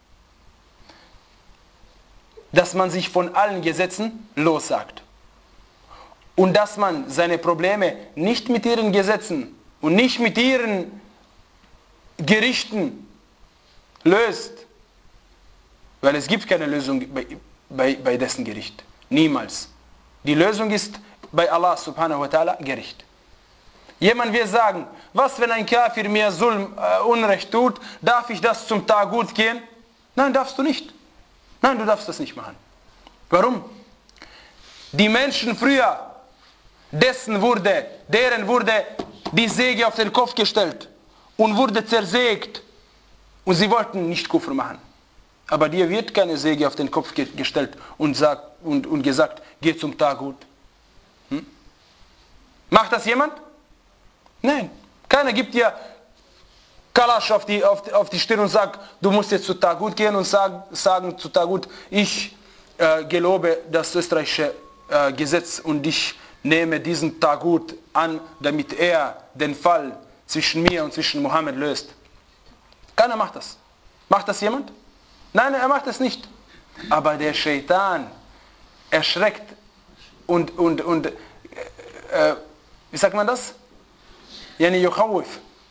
dass man sich von allen Gesetzen lossagt und dass man seine Probleme nicht mit ihren Gesetzen und nicht mit ihren Gerichten löst, weil es gibt keine Lösung bei, bei, bei dessen Gericht. Niemals. Die Lösung ist bei Allah subhanahu wa ta'ala Gericht. Jemand wird sagen, was wenn ein Kafir mir Zulm, äh, Unrecht tut, darf ich das zum Tagut gehen? Nein, darfst du nicht. Nein, du darfst das nicht machen. Warum? Die Menschen früher, dessen wurde, deren wurde die Säge auf den Kopf gestellt und wurde zersägt und sie wollten nicht Kufr machen. Aber dir wird keine Säge auf den Kopf ge gestellt und, sagt, und, und gesagt, geh zum Tagut. Hm? Macht das jemand? Nein. Keiner gibt dir Kalasch auf die, auf, auf die Stirn und sagt, du musst jetzt zu Tagut gehen und sag, sagen zu Tagut, ich äh, gelobe das österreichische äh, Gesetz und ich nehme diesen Tagut an, damit er den Fall zwischen mir und zwischen Mohammed löst. Keiner macht das. Macht das jemand? Nein, er macht es nicht. Aber der Shaitan erschreckt und, und, und äh, wie sagt man das? يعني يخوف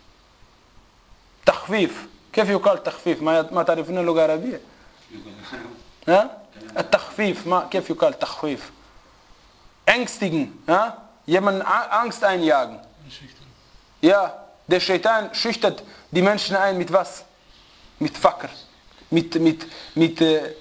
تخفيف كيف يقال تخفيف ما ما تعرفون اللغة العربية ها التخفيف ما كيف يقال تخفيف ängstigen ja jemanden Angst einjagen ja der Shaitan schüchtert die Menschen ein mit was mit Fakr mit mit mit äh,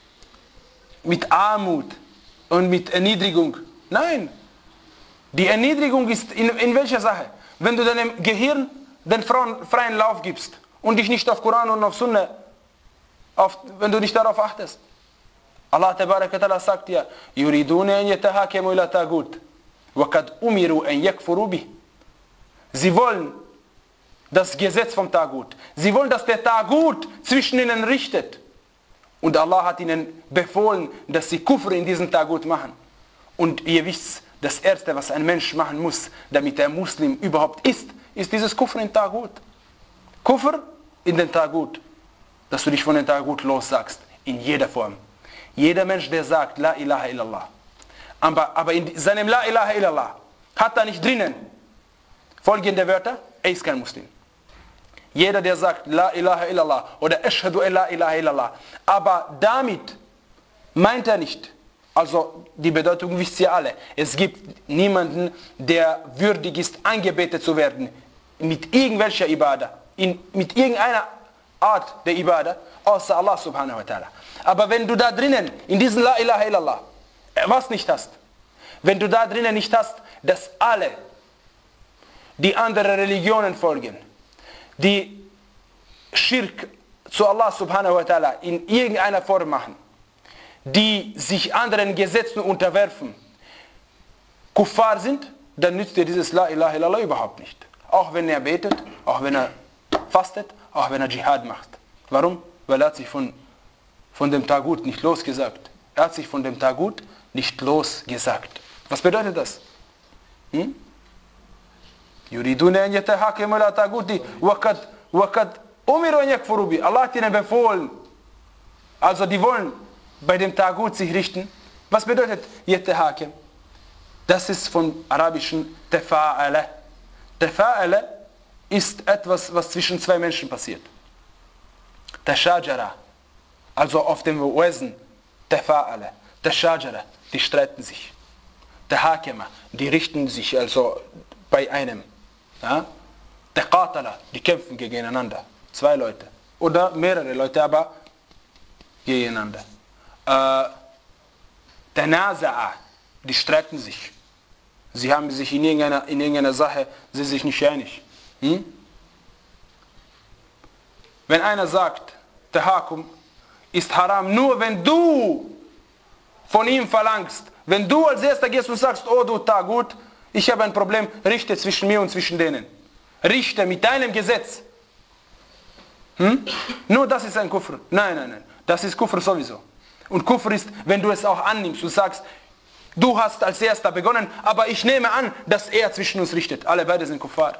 mit Armut und mit Erniedrigung. Nein, die Erniedrigung ist in, in welcher Sache? Wenn du deinem Gehirn den freien Lauf gibst und dich nicht auf Koran und auf Sunna, auf, wenn du nicht darauf achtest. Allah Tabaraka Ta'ala sagt ja, yuriduna an yatahakimu ila tagut wa kad umiru an yakfuru bih. Sie wollen das Gesetz vom Tagut. Sie wollen, dass der Tagut zwischen ihnen richtet. Und Allah hat ihnen befohlen, dass sie Kufr in diesem Tagut machen. Und ihr wisst, das Erste, was ein Mensch machen muss, damit er Muslim überhaupt ist, ist dieses Kufr in Tagut. Kufr in den Tagut. Dass du dich von den Tagut lossagst. In jeder Form. Jeder Mensch, der sagt, La ilaha illallah. Aber, aber in seinem La ilaha illallah hat er nicht drinnen folgende Wörter, er ist kein Muslim. Jeder, der sagt, La ilaha illallah oder Ashhadu an la ilaha illallah, aber damit meint er nicht, also die Bedeutung wisst ihr alle, es gibt niemanden, der würdig ist, angebetet zu werden mit irgendwelcher Ibadah, in, mit irgendeiner Art der Ibadah, außer Allah subhanahu wa ta'ala. Aber wenn du da drinnen, in diesem La ilaha illallah, was nicht hast, wenn du da drinnen nicht hast, dass alle, die andere Religionen folgen, die Schirk zu Allah subhanahu wa ta'ala in irgendeiner Form machen, die sich anderen Gesetzen unterwerfen, Kuffar sind, dann nützt dir dieses La ilaha illallah überhaupt nicht. Auch wenn er betet, auch wenn er fastet, auch wenn er Dschihad macht. Warum? Weil er hat sich von, von dem Tagut nicht losgesagt. Er hat sich von dem Tagut nicht losgesagt. Was bedeutet das? Hm? Yuriduna an yatahakimu ila taguti wa kad wa kad umiru an yakfuru bi. Allah hat ihnen befohlen. Also die wollen bei dem Tagut sich richten. Was bedeutet Yetahakem? Das ist vom arabischen Tefa'ala. Tefa'ala ist etwas, was zwischen zwei Menschen passiert. Tashajara, also auf dem Wesen, Tefa'ala. Tashajara, die streiten sich. Tahakema, die richten sich also bei einem. Ja? Taqatala, die kämpfen gegeneinander. Zwei Leute. Oder mehrere Leute, aber gegeneinander. Äh, Tanaza'a, die streiten sich. Sie haben sich in irgendeiner, in irgendeiner Sache, sie sich nicht einig. Hm? Wenn einer sagt, Tahakum ist haram, nur wenn du von ihm verlangst, wenn du als erster gehst und sagst, oh du Tagut, ich habe ein Problem, richte zwischen mir und zwischen denen. Richte mit deinem Gesetz. Hm? Nur das ist ein Kufr. Nein, nein, nein. Das ist Kufr sowieso. Und Kufr ist, wenn du es auch annimmst und sagst, du hast als erster begonnen, aber ich nehme an, dass er zwischen uns richtet. Alle beide sind Kuffar.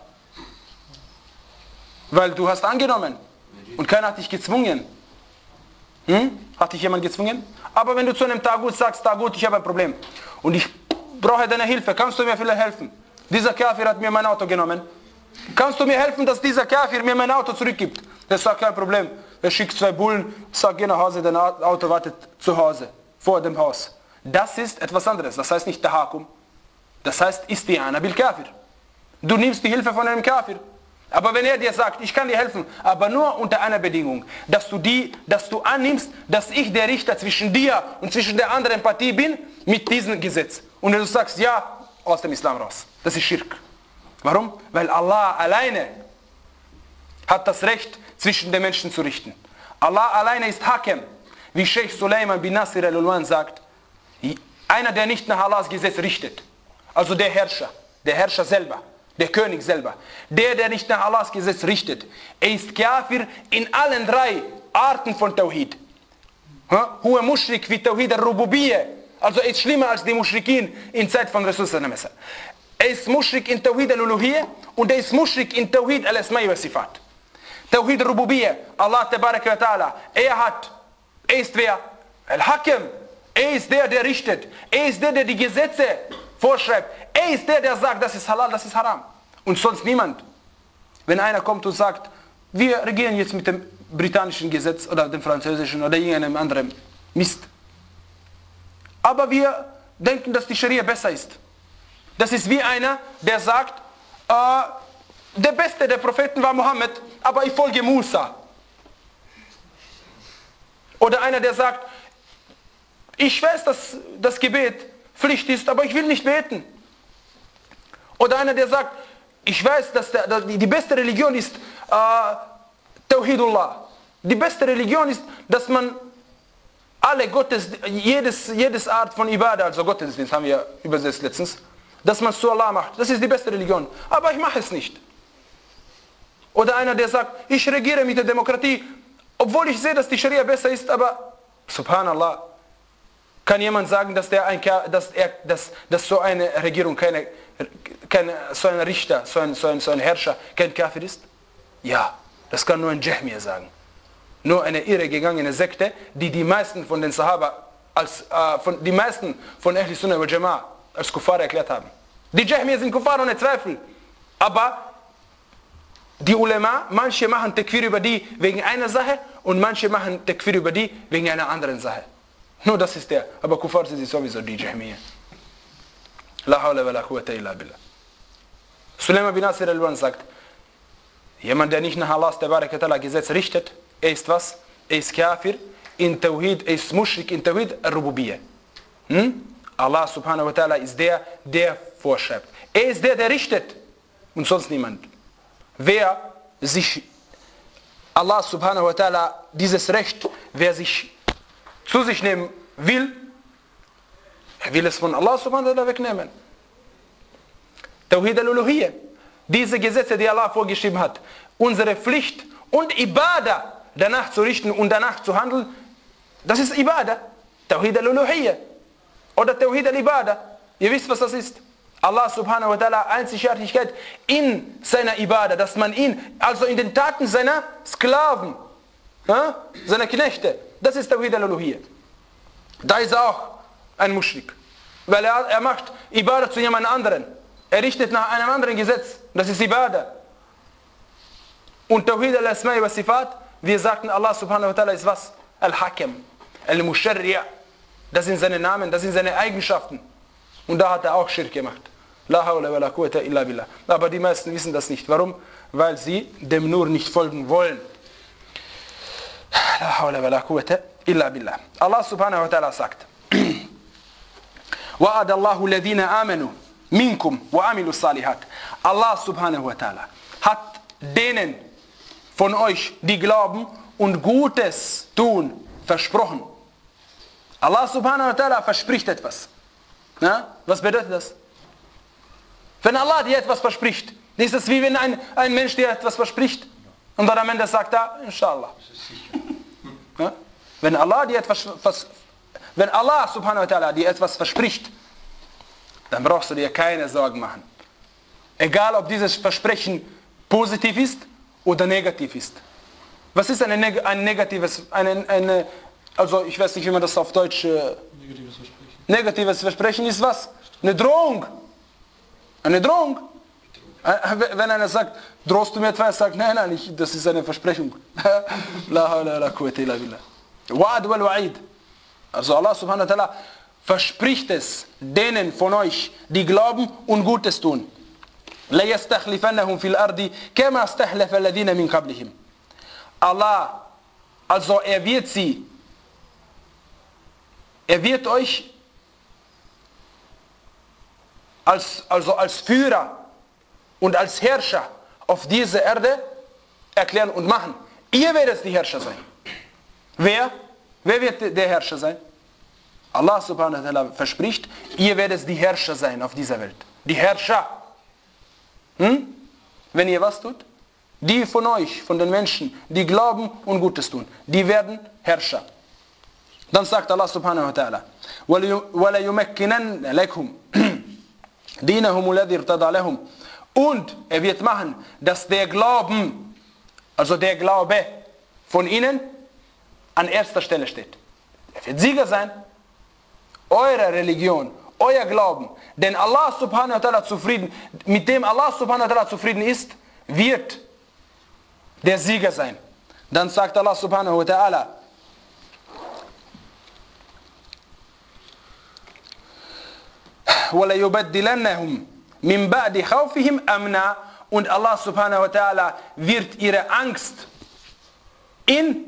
Weil du hast angenommen und keiner hat dich gezwungen. Hm? Hat dich jemand gezwungen? Aber wenn du zu einem Tagut sagst, Tagut, ich habe ein Problem und ich brauche deine Hilfe, kannst du mir vielleicht helfen? Dieser Kafir hat mir mein Auto genommen. Kannst du mir helfen, dass dieser Kafir mir mein Auto zurückgibt? Das ist kein Problem. Er schickt zwei Bullen, sagt, geh nach Hause, dein Auto wartet zu Hause, vor dem Haus. Das ist etwas anderes. Das heißt nicht Tahakum. Das heißt Isti'ana bil Kafir. Du nimmst die Hilfe von einem Kafir. Aber wenn er dir sagt, ich kann dir helfen, aber nur unter einer Bedingung, dass du, die, dass du annimmst, dass ich der Richter zwischen dir und zwischen der anderen Partie bin, mit diesem Gesetz. Und wenn du sagst, ja, aus dem Islam raus. Das ist Schirk. Warum? Weil Allah alleine hat das Recht, zwischen den Menschen zu richten. Allah alleine ist Hakem. Wie Sheikh Suleiman bin Nasir al-Ulwan sagt, einer, der nicht nach Allahs Gesetz richtet. Also der Herrscher, der Herrscher selber. Der König selber. Der, der nicht nach Allahs Gesetz richtet. Er ist Kafir in allen drei Arten von Tawhid. Huwa Mushrik wie Tawhid al-Rububiyyah. Also er ist schlimmer als die Mushrikin in Zeit von Rasul sallallahu alaihi wasallam. Er ist Mushrik in Tawhid al-Uluhiyyah und er ist Mushrik in Tawhid al-Asma'i wa Sifat. Tawhid al-Rububiyyah, Allah tabaraka wa ta'ala, er hat, er ist wer? Al-Hakim. Er ist der, der richtet. Er ist der, der die Gesetze vorschreibt. Er ist der, der sagt, das ist halal, das ist haram. Und sonst niemand. Wenn einer kommt und sagt, wir regieren jetzt mit dem britannischen Gesetz oder dem französischen oder irgendeinem anderen Mist. Aber wir denken, dass die Scharia besser ist. Das ist wie einer, der sagt, äh, der beste der Propheten war Mohammed, aber ich folge Musa. Oder einer, der sagt, ich weiß, dass das Gebet Pflicht ist, aber ich will nicht beten. Oder einer, der sagt, ich weiß, dass, der, dass die beste Religion ist äh, Tawhidullah. Die beste Religion ist, dass man alle Gottes, jedes, jedes Art von Ibadah, also Gottesdienst haben wir übersetzt letztens, dass man es zu Allah macht. Das ist die beste Religion. Aber ich mache es nicht. Oder einer, der sagt, ich regiere mit der Demokratie, obwohl ich sehe, dass die Scharia besser ist, aber Subhanallah, kann jemand sagen, dass, der ein, dass, er, dass, dass so eine Regierung, keine, keine, so ein Richter, so ein, so, ein, so ein Herrscher kein Kafir ist? Ja, das kann nur ein Jahmir sagen. Nur eine irregegangene Sekte, die die meisten von den Sahaba, als, äh, von, die meisten von Ahl Sunnah wal Jama'ah als Kuffar erklärt haben. Die Jahmir sind Kuffar ohne Zweifel. Aber die Ulema, manche machen Takfir über die wegen einer Sache und manche machen Takfir über die wegen einer anderen Sache. Nur das ist der. Aber Kuffar sind sowieso die Jahmiyya. La hawla wa la quwwata illa billah. Suleiman bin Nasir al-Ulwan sagt, jemand, der nicht nach Allahs tabaraka ta'ala Gesetz richtet, er ist was? Er ist Kafir in Tawhid, er ist Mushrik in Tawhid al-Rububiyyah. Hm? Allah subhanahu wa ta'ala ist der, der vorschreibt. Er ist der, der richtet und sonst niemand. Wer sich, Allah subhanahu wa ta'ala, dieses Recht, wer sich zu sich nehmen will, er will es von Allah subhanahu wa ta'ala wegnehmen. Tawhid al-Uluhiyyah, diese Gesetze, die Allah vorgeschrieben hat, unsere Pflicht und Ibadah danach zu richten und danach zu handeln, das ist Ibadah. Tawhid al-Uluhiyyah oder Tawhid al-Ibadah. Ihr wisst, was das ist. Allah subhanahu wa ta'ala Einzigartigkeit in seiner Ibadah, dass man ihn, also in den Taten seiner Sklaven, ja, seiner Knechte, das ist Tawhid al-Uluhiyyah. Da ist er auch ein Muschrik. Weil er, er macht Ibadah zu jemand anderen. Er richtet nach einem anderen Gesetz. Das ist Ibadah. Und Tawhid al-Asma'i wa Sifat, wir sagten, Allah subhanahu wa ta'ala ist was? Al-Hakim, Al-Musharri'. Das sind seine Namen, das sind seine Eigenschaften. Und da hat er auch Schirk gemacht. La hawla wa la quwwata illa billah. Aber die meisten wissen das nicht. Warum? Weil sie dem Nur nicht folgen wollen. La hawla wa la quwwata illa billah. Allah subhanahu wa ta'ala sagt, وَعَدَ اللَّهُ الَّذِينَ آمَنُوا مِنْكُمْ وَعَمِلُوا الصَّالِحَاتِ. Allah subhanahu wa ta'ala hat denen von euch, die glauben und Gutes tun, versprochen. Allah subhanahu wa ta'ala verspricht etwas. Na? Was bedeutet das? Wenn Allah dir etwas verspricht, ist es wie wenn ein, ein Mensch dir etwas verspricht und dann am Ende sagt er, Inshallah. Ja? Wenn Allah dir etwas, was, wenn Allah subhanahu wa ta'ala dir etwas verspricht, dann brauchst du dir keine Sorgen machen. Egal ob dieses Versprechen positiv ist oder negativ ist. Was ist eine, neg ein negatives, eine, eine, also ich weiß nicht, wie man das auf Deutsch... Äh, negatives Versprechen. Negatives Versprechen ist was? Eine Drohung. Eine Drohung. Wenn einer sagt, drohst du mir etwas, sagt, nein, nein, ich, das ist eine Versprechung. La hawla wa la quwwata illa billah. Wa'ad wal wa'id. Also Allah subhanahu wa ta'ala verspricht es denen von euch, die glauben und Gutes tun. La yastakhlifannahum fil ardi kama istakhlafa alladhina min qablihim. Allah, also er wird sie, er wird euch als, also als Führer und als Herrscher auf diese Erde erklären und machen. Ihr werdet die Herrscher sein. Wer? Wer wird der Herrscher sein? Allah subhanahu wa ta'ala verspricht, ihr werdet die Herrscher sein auf dieser Welt. Die Herrscher. Hm? Wenn ihr was tut? Die von euch, von den Menschen, die glauben und Gutes tun, die werden Herrscher. Dann sagt Allah subhanahu wa ta'ala, وَلَا يُمَكِّنَنَّ لَكُمْ دِينَهُمُ الَّذِي ارْتَضَى لَهُمْ. Und er wird machen, dass der Glauben, also der Glaube von ihnen an erster Stelle steht. Er wird Sieger sein. Eure Religion, euer Glauben, denn Allah subhanahu wa ta'ala zufrieden, mit dem Allah subhanahu wa ta'ala zufrieden ist, wird der Sieger sein. Dann sagt Allah subhanahu wa ta'ala, وَلَيُبَدِّلَنَّهُمْ مِنْ بَعْدِ خَوْفِهِمْ أَمْنًا. Und Allah subhanahu wa ta'ala wird ihre Angst in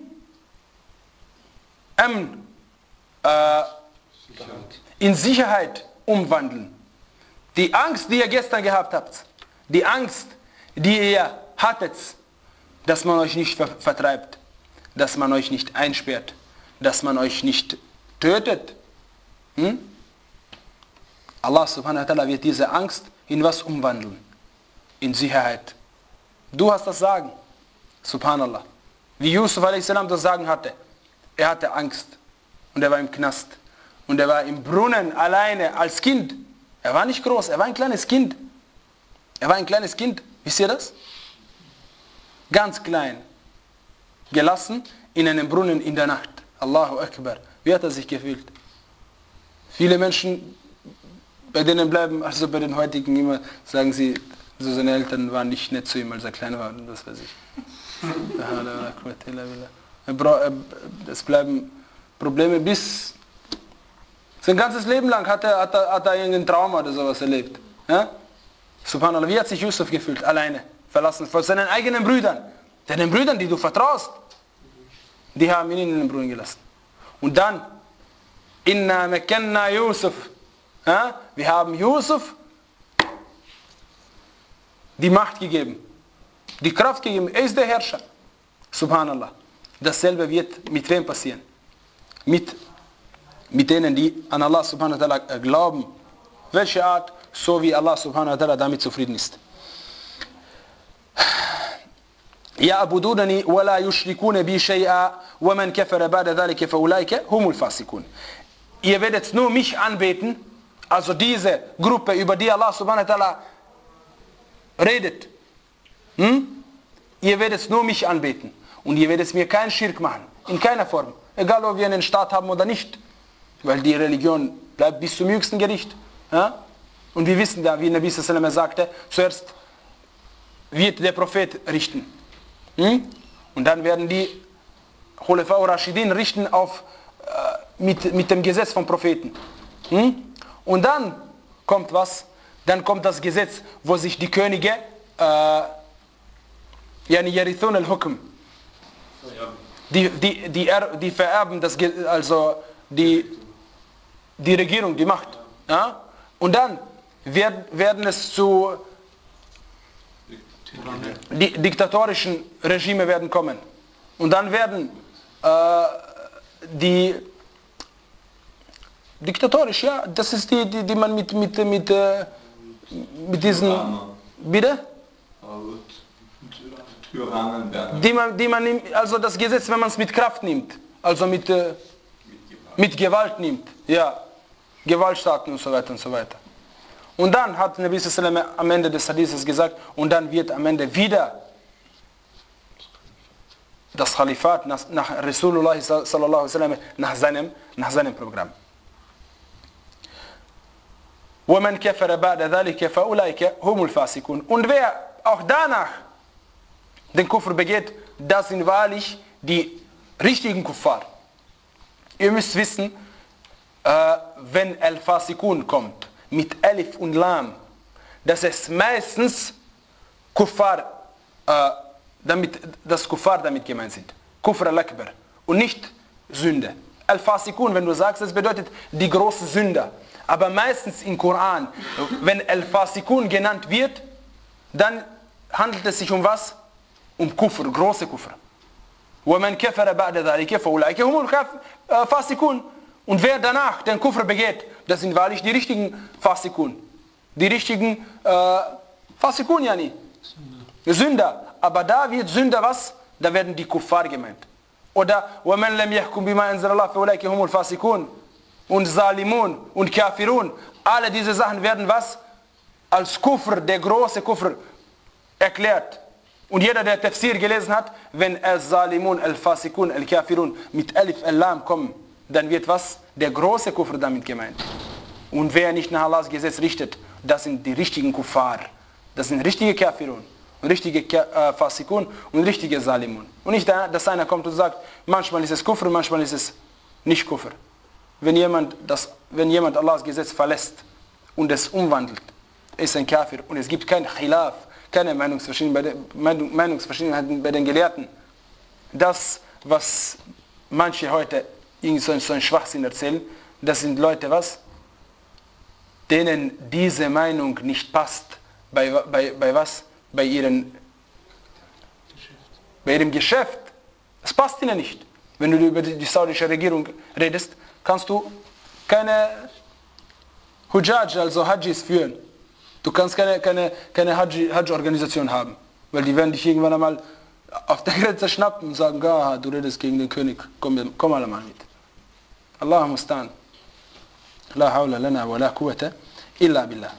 Amn, äh, in Sicherheit umwandeln. Die Angst, die ihr gestern gehabt habt, die Angst, die ihr hattet, dass man euch nicht vertreibt, dass man euch nicht einsperrt, dass man euch nicht tötet. Hm? Allah subhanahu wa ta'ala wird diese Angst in was umwandeln? In Sicherheit. Du hast das Sagen. Subhanallah. Wie Yusuf a.s. das Sagen hatte. Er hatte Angst. Und er war im Knast. Und er war im Brunnen alleine als Kind. Er war nicht groß, er war ein kleines Kind. Er war ein kleines Kind. Wisst ihr das? Ganz klein. Gelassen in einem Brunnen in der Nacht. Allahu Akbar. Wie hat er sich gefühlt? Viele Menschen, bei denen bleiben, also bei den heutigen immer, sagen sie, so seine Eltern waren nicht nett zu ihm, als er klein war. Und das weiß ich. Es bleiben Probleme bis sein ganzes Leben lang hat er, hat er, hat er irgendein Trauma oder sowas erlebt. Ja? Subhanallah, wie hat sich Yusuf gefühlt? Alleine, verlassen von seinen eigenen Brüdern. Deinen Brüdern, die du vertraust, die haben ihn in den Brunnen gelassen. Und dann, Inna mekanna Yusuf. Ja? Wir haben Yusuf die Macht gegeben, die Kraft gegeben. Er ist der Herrscher. Subhanallah. Dasselbe wird mit wem passieren? Mit mit denen, die an Allah subhanahu wa ta'ala glauben. Welche Art? So wie Allah subhanahu wa ta'ala damit zufrieden ist. يَعْبُدُونَنِي وَلَا يُشْرِكُونَ بِي شَيْئًا وَمَنْ كَفَرَ بَعْدَ ذَلِكَ فَأُولَٰئِكَ هُمُ الْفَاسِقُونَ. Ihr werdet nur mich anbeten, also diese Gruppe, über die Allah subhanahu wa ta'ala redet. Hm? Ihr werdet nur mich anbeten. Und ihr werdet mir keinen Schirk machen. In keiner Form. Egal, ob wir einen Staat haben oder nicht. Weil die Religion bleibt bis zum jüngsten Gericht. Ja? Und wir wissen da, wie Nabi sallallahu alaihi wasallam sagte, zuerst wird der Prophet richten. Hm? Und dann werden die Khulafa Rashidin richten auf, äh, mit, mit dem Gesetz vom Propheten. Hm? Und dann kommt was? Dann kommt das Gesetz, wo sich die Könige äh, yani yarithun al-hukm, die, die, die, er, die vererben das, also die, die Regierung, die Macht. Ja? Und dann werd, werden es zu die diktatorischen Regime werden kommen. Und dann werden äh, die diktatorisch, ja, das ist die, die, die man mit, mit, mit, äh, mit diesen, bitte? Die man, die man nimmt, also das Gesetz, wenn man es mit Kraft nimmt, also mit, äh, mit Gewalt nimmt, ja, Gewaltstaaten und so weiter und so weiter. Und dann hat Nabi sallallahu alaihi wasallam am Ende des Hadithes gesagt, und dann wird am Ende wieder das Khalifat nach, nach Rasulullah sallallahu alaihi wasallam, nach seinem, nach seinem Programm. وَمَنْ كَفَرَ بَعْدَ ذَلِكَ فَأُولَٰئِكَ هُمُ الْفَاسِقُونَ. Und wer auch danach den Kufr begeht, das sind wahrlich die richtigen Kuffar. Ihr müsst wissen, äh, wenn Al-Fasikun kommt, mit Alif und Lam, dass es meistens Kuffar, äh, damit, dass Kuffar damit gemeint sind. Kufr al-Akbar und nicht Sünde. Al-Fasikun, wenn du sagst, das bedeutet die großen Sünder. Aber meistens im Koran, wenn Al-Fasikun genannt wird, dann handelt es sich um was? Um Kufr, große Kufr. وَمَنْ كَفَرَ بَعْدَ ذَلِكَ فَأُولَٰئِكَ هُمُ الْفَاسِقُونَ. Und wer danach den Kufr begeht, das sind wahrlich die richtigen Fasikun. Die richtigen äh, Fasikun, ja nicht. Sünder. Aber da wird Sünder was? Da werden die Kuffar gemeint. Oder وَمَنْ لَمْ يَحْكُمْ بِمَا أَنزَلَ اللَّهُ فَأُولَٰئِكَ هُمُ الْفَاسِقُونَ. Und Salimun und Kafirun. Alle diese Sachen werden was? Als Kufr, der große Kufr, erklärt. Und jeder, der Tafsir gelesen hat, wenn Al-Salimun, Al-Fasikun, Al-Kafirun mit Alif Al-Lam kommen, dann wird was? Der große Kufr damit gemeint. Und wer nicht nach Allahs Gesetz richtet, das sind die richtigen Kuffar. Das sind richtige Kafirun, richtige äh, Fasikun und richtige Salimun. Und nicht, dass einer kommt und sagt, manchmal ist es Kufr, manchmal ist es nicht Kufr. Wenn jemand, das, wenn jemand Allahs Gesetz verlässt und es umwandelt, ist ein Kafir. Und es gibt kein Khilaf, keine Meinungsverschiedenheit bei, den, Meinungsverschiedenheiten bei den Gelehrten. Das, was manche heute irgend so, so einen Schwachsinn erzählen, das sind Leute, was? Denen diese Meinung nicht passt. Bei, bei, bei was? Bei ihren, bei ihrem Geschäft. Das passt ihnen nicht. Wenn du über die, die saudische Regierung redest, kannst du keine Hujjaj, also Hajjis führen. Du kannst keine, keine, keine Hajj-Organisation haben. Weil die werden dich irgendwann einmal auf der Grenze schnappen und sagen, ah, du redest gegen den König, komm, komm alle mal mit. Allah mustan. La hawla lana wa la quwwata illa billah.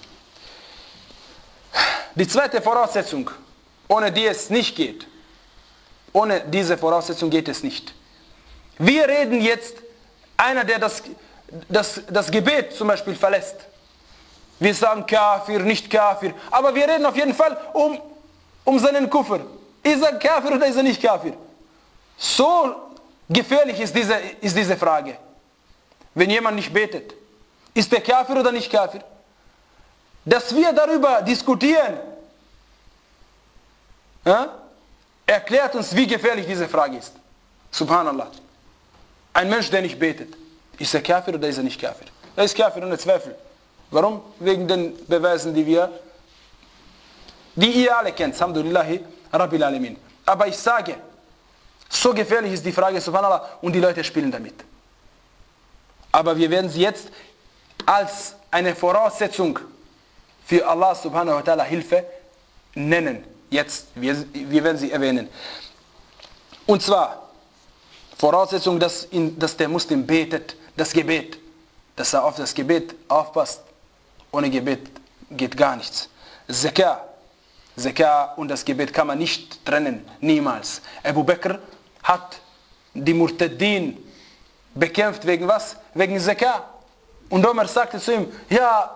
Die zweite Voraussetzung, ohne die es nicht geht. Ohne diese Voraussetzung geht es nicht. Wir reden jetzt, einer, der das, das, das Gebet zum Beispiel verlässt. Wir sagen Kafir, nicht Kafir. Aber wir reden auf jeden Fall um, um seinen Kufr. Ist er Kafir oder ist er nicht Kafir? So gefährlich ist diese, ist diese Frage. Wenn jemand nicht betet, ist er Kafir oder nicht Kafir? Dass wir darüber diskutieren, ja, erklärt uns, wie gefährlich diese Frage ist. Subhanallah. Ein Mensch, der nicht betet, ist er Kafir oder ist er nicht Kafir? Er ist Kafir ohne Zweifel. Warum? Wegen den Beweisen, die wir, die ihr alle kennt. Alhamdulillahi Rabbil Alamin. Aber ich sage, so gefährlich ist die Frage, Subhanallah, und die Leute spielen damit. Aber wir werden sie jetzt als eine Voraussetzung für Allah subhanahu wa ta'ala Hilfe nennen. Jetzt, wir, wir werden sie erwähnen. Und zwar, Voraussetzung, dass, in, dass der Muslim betet, das Gebet, dass er auf das Gebet aufpasst. Ohne Gebet geht gar nichts. Zakah, Zakah und das Gebet kann man nicht trennen, niemals. Abu Bakr hat die Murtaddin bekämpft wegen was? Wegen Zakah. Und Umar sagte zu ihm, ja,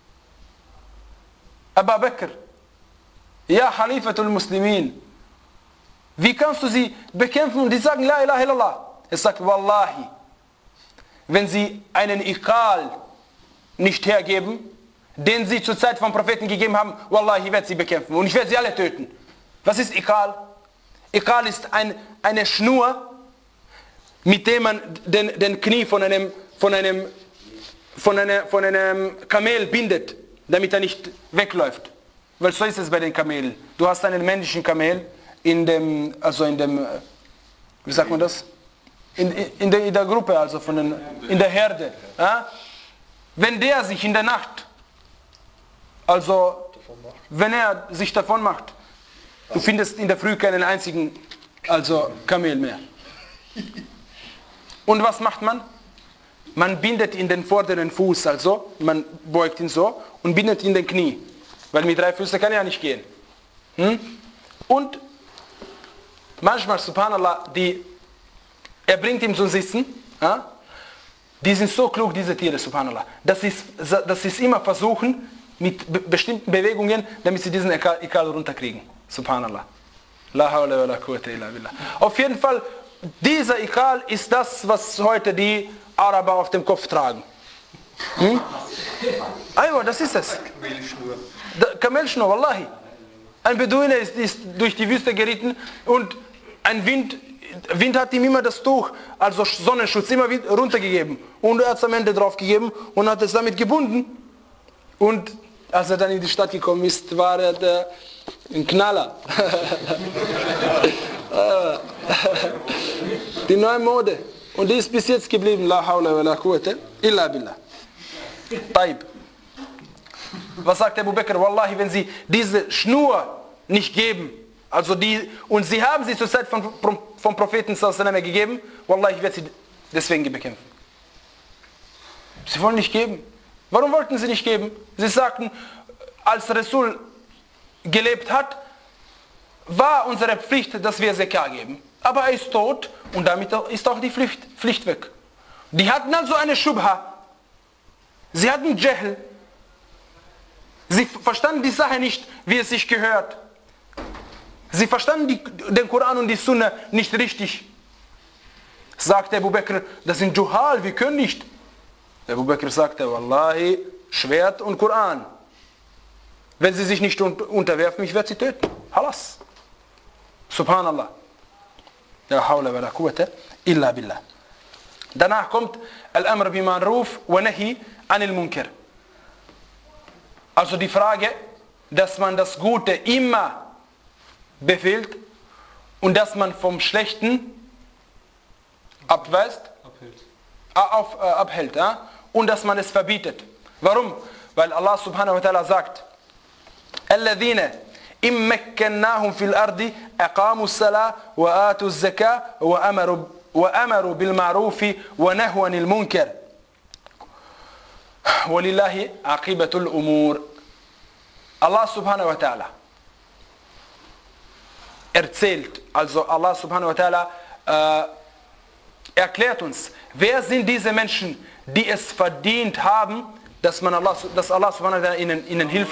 Abu Bakr, ja, Khalifatul Muslimin, wie kannst du sie bekämpfen und die sagen, La ilaha illallah? Er sagt, Wallahi, wenn sie einen Iqal nicht hergeben, den sie zur Zeit vom Propheten gegeben haben, Wallahi, ich werde sie bekämpfen und ich werde sie alle töten. Was ist Iqal? Iqal ist ein, eine Schnur, mit dem man den, den Knie von einem, von, einem, von, einer, von einem Kamel bindet, damit er nicht wegläuft. Weil so ist es bei den Kamelen. Du hast einen männlichen Kamel in dem, also in dem, wie sagt man das? In, in, der, in der Gruppe, also von den, in der Herde. Ja? Wenn der sich in der Nacht, also wenn er sich davon macht, du findest in der Früh keinen einzigen, also Kamel mehr. Und was macht man? Man bindet in den vorderen Fuß, also man beugt ihn so und bindet in den Knie, weil mit drei Füßen kann er ja nicht gehen. Hm? Und manchmal, subhanallah, die, er bringt ihn zum Sitzen, ja? Die sind so klug, diese Tiere, subhanallah, dass sie, dass sie es immer versuchen, mit be bestimmten Bewegungen, damit sie diesen Ikal runterkriegen. Subhanallah. La hawla wa la quwwata illa billah. Auf jeden Fall, dieser Ikal ist das, was heute die Araber auf dem Kopf tragen. Hm? Aywa, das ist es. Kamelschnur. Kamelschnur, wallahi. Ein Beduiner ist, ist durch die Wüste geritten und ein Wind, Wind hat ihm immer das Tuch, also Sonnenschutz, immer wieder runtergegeben. Und er hat es am Ende drauf gegeben und hat es damit gebunden. Und als er dann in die Stadt gekommen ist, war er der, ein Knaller. Die neue Mode. Und die ist bis jetzt geblieben. La hawla wa la quwwata illa billah. Taib. Was sagt Abu Bakr? Wallahi, wenn sie diese Schnur nicht geben, also die, und sie haben sie zur Zeit vom, vom Propheten sallallahu alaihi gegeben, Wallahi, ich werde sie deswegen bekämpfen. Sie wollen nicht geben. Warum wollten sie nicht geben? Sie sagten, als Rasul gelebt hat, war unsere Pflicht, dass wir Zakah geben. Aber er ist tot und damit ist auch die Pflicht, Pflicht weg. Die hatten also eine Schubha. Sie hatten Jahl. Sie verstanden die Sache nicht, wie es sich gehört. Sie verstanden die, den Koran und die Sunna nicht richtig. Sagte Abu Bakr, das sind Juhal, wir können nicht. Abu Bakr sagte, Wallahi, Schwert und Koran. Wenn sie sich nicht unterwerfen, ich werde sie töten. Halas. Subhanallah. La hawla wa la quwwata illa billah. Danach kommt Al-Amr bi Ma'ruf wa Nahi anil Munkar. Also die Frage, dass man das Gute immer befiehlt und dass man vom Schlechten abweist, abhält, auf, äh, abhält ja? Und dass man es verbietet. Warum? Weil Allah subhanahu wa ta'ala sagt, الذين إن مكناهم في الأرض أقاموا الصلاة وآتوا الزكاة وأمروا وأمروا بالمعروف ونهوا عن المنكر ولله عاقبة الأمور. Allah subhanahu wa ta'ala erzählt, also Allah subhanahu wa ta'ala äh, erklärt uns, wer sind diese Menschen, die es verdient haben, dass, man Allah, dass Allah subhanahu wa ta'ala ihnen, ihnen hilft.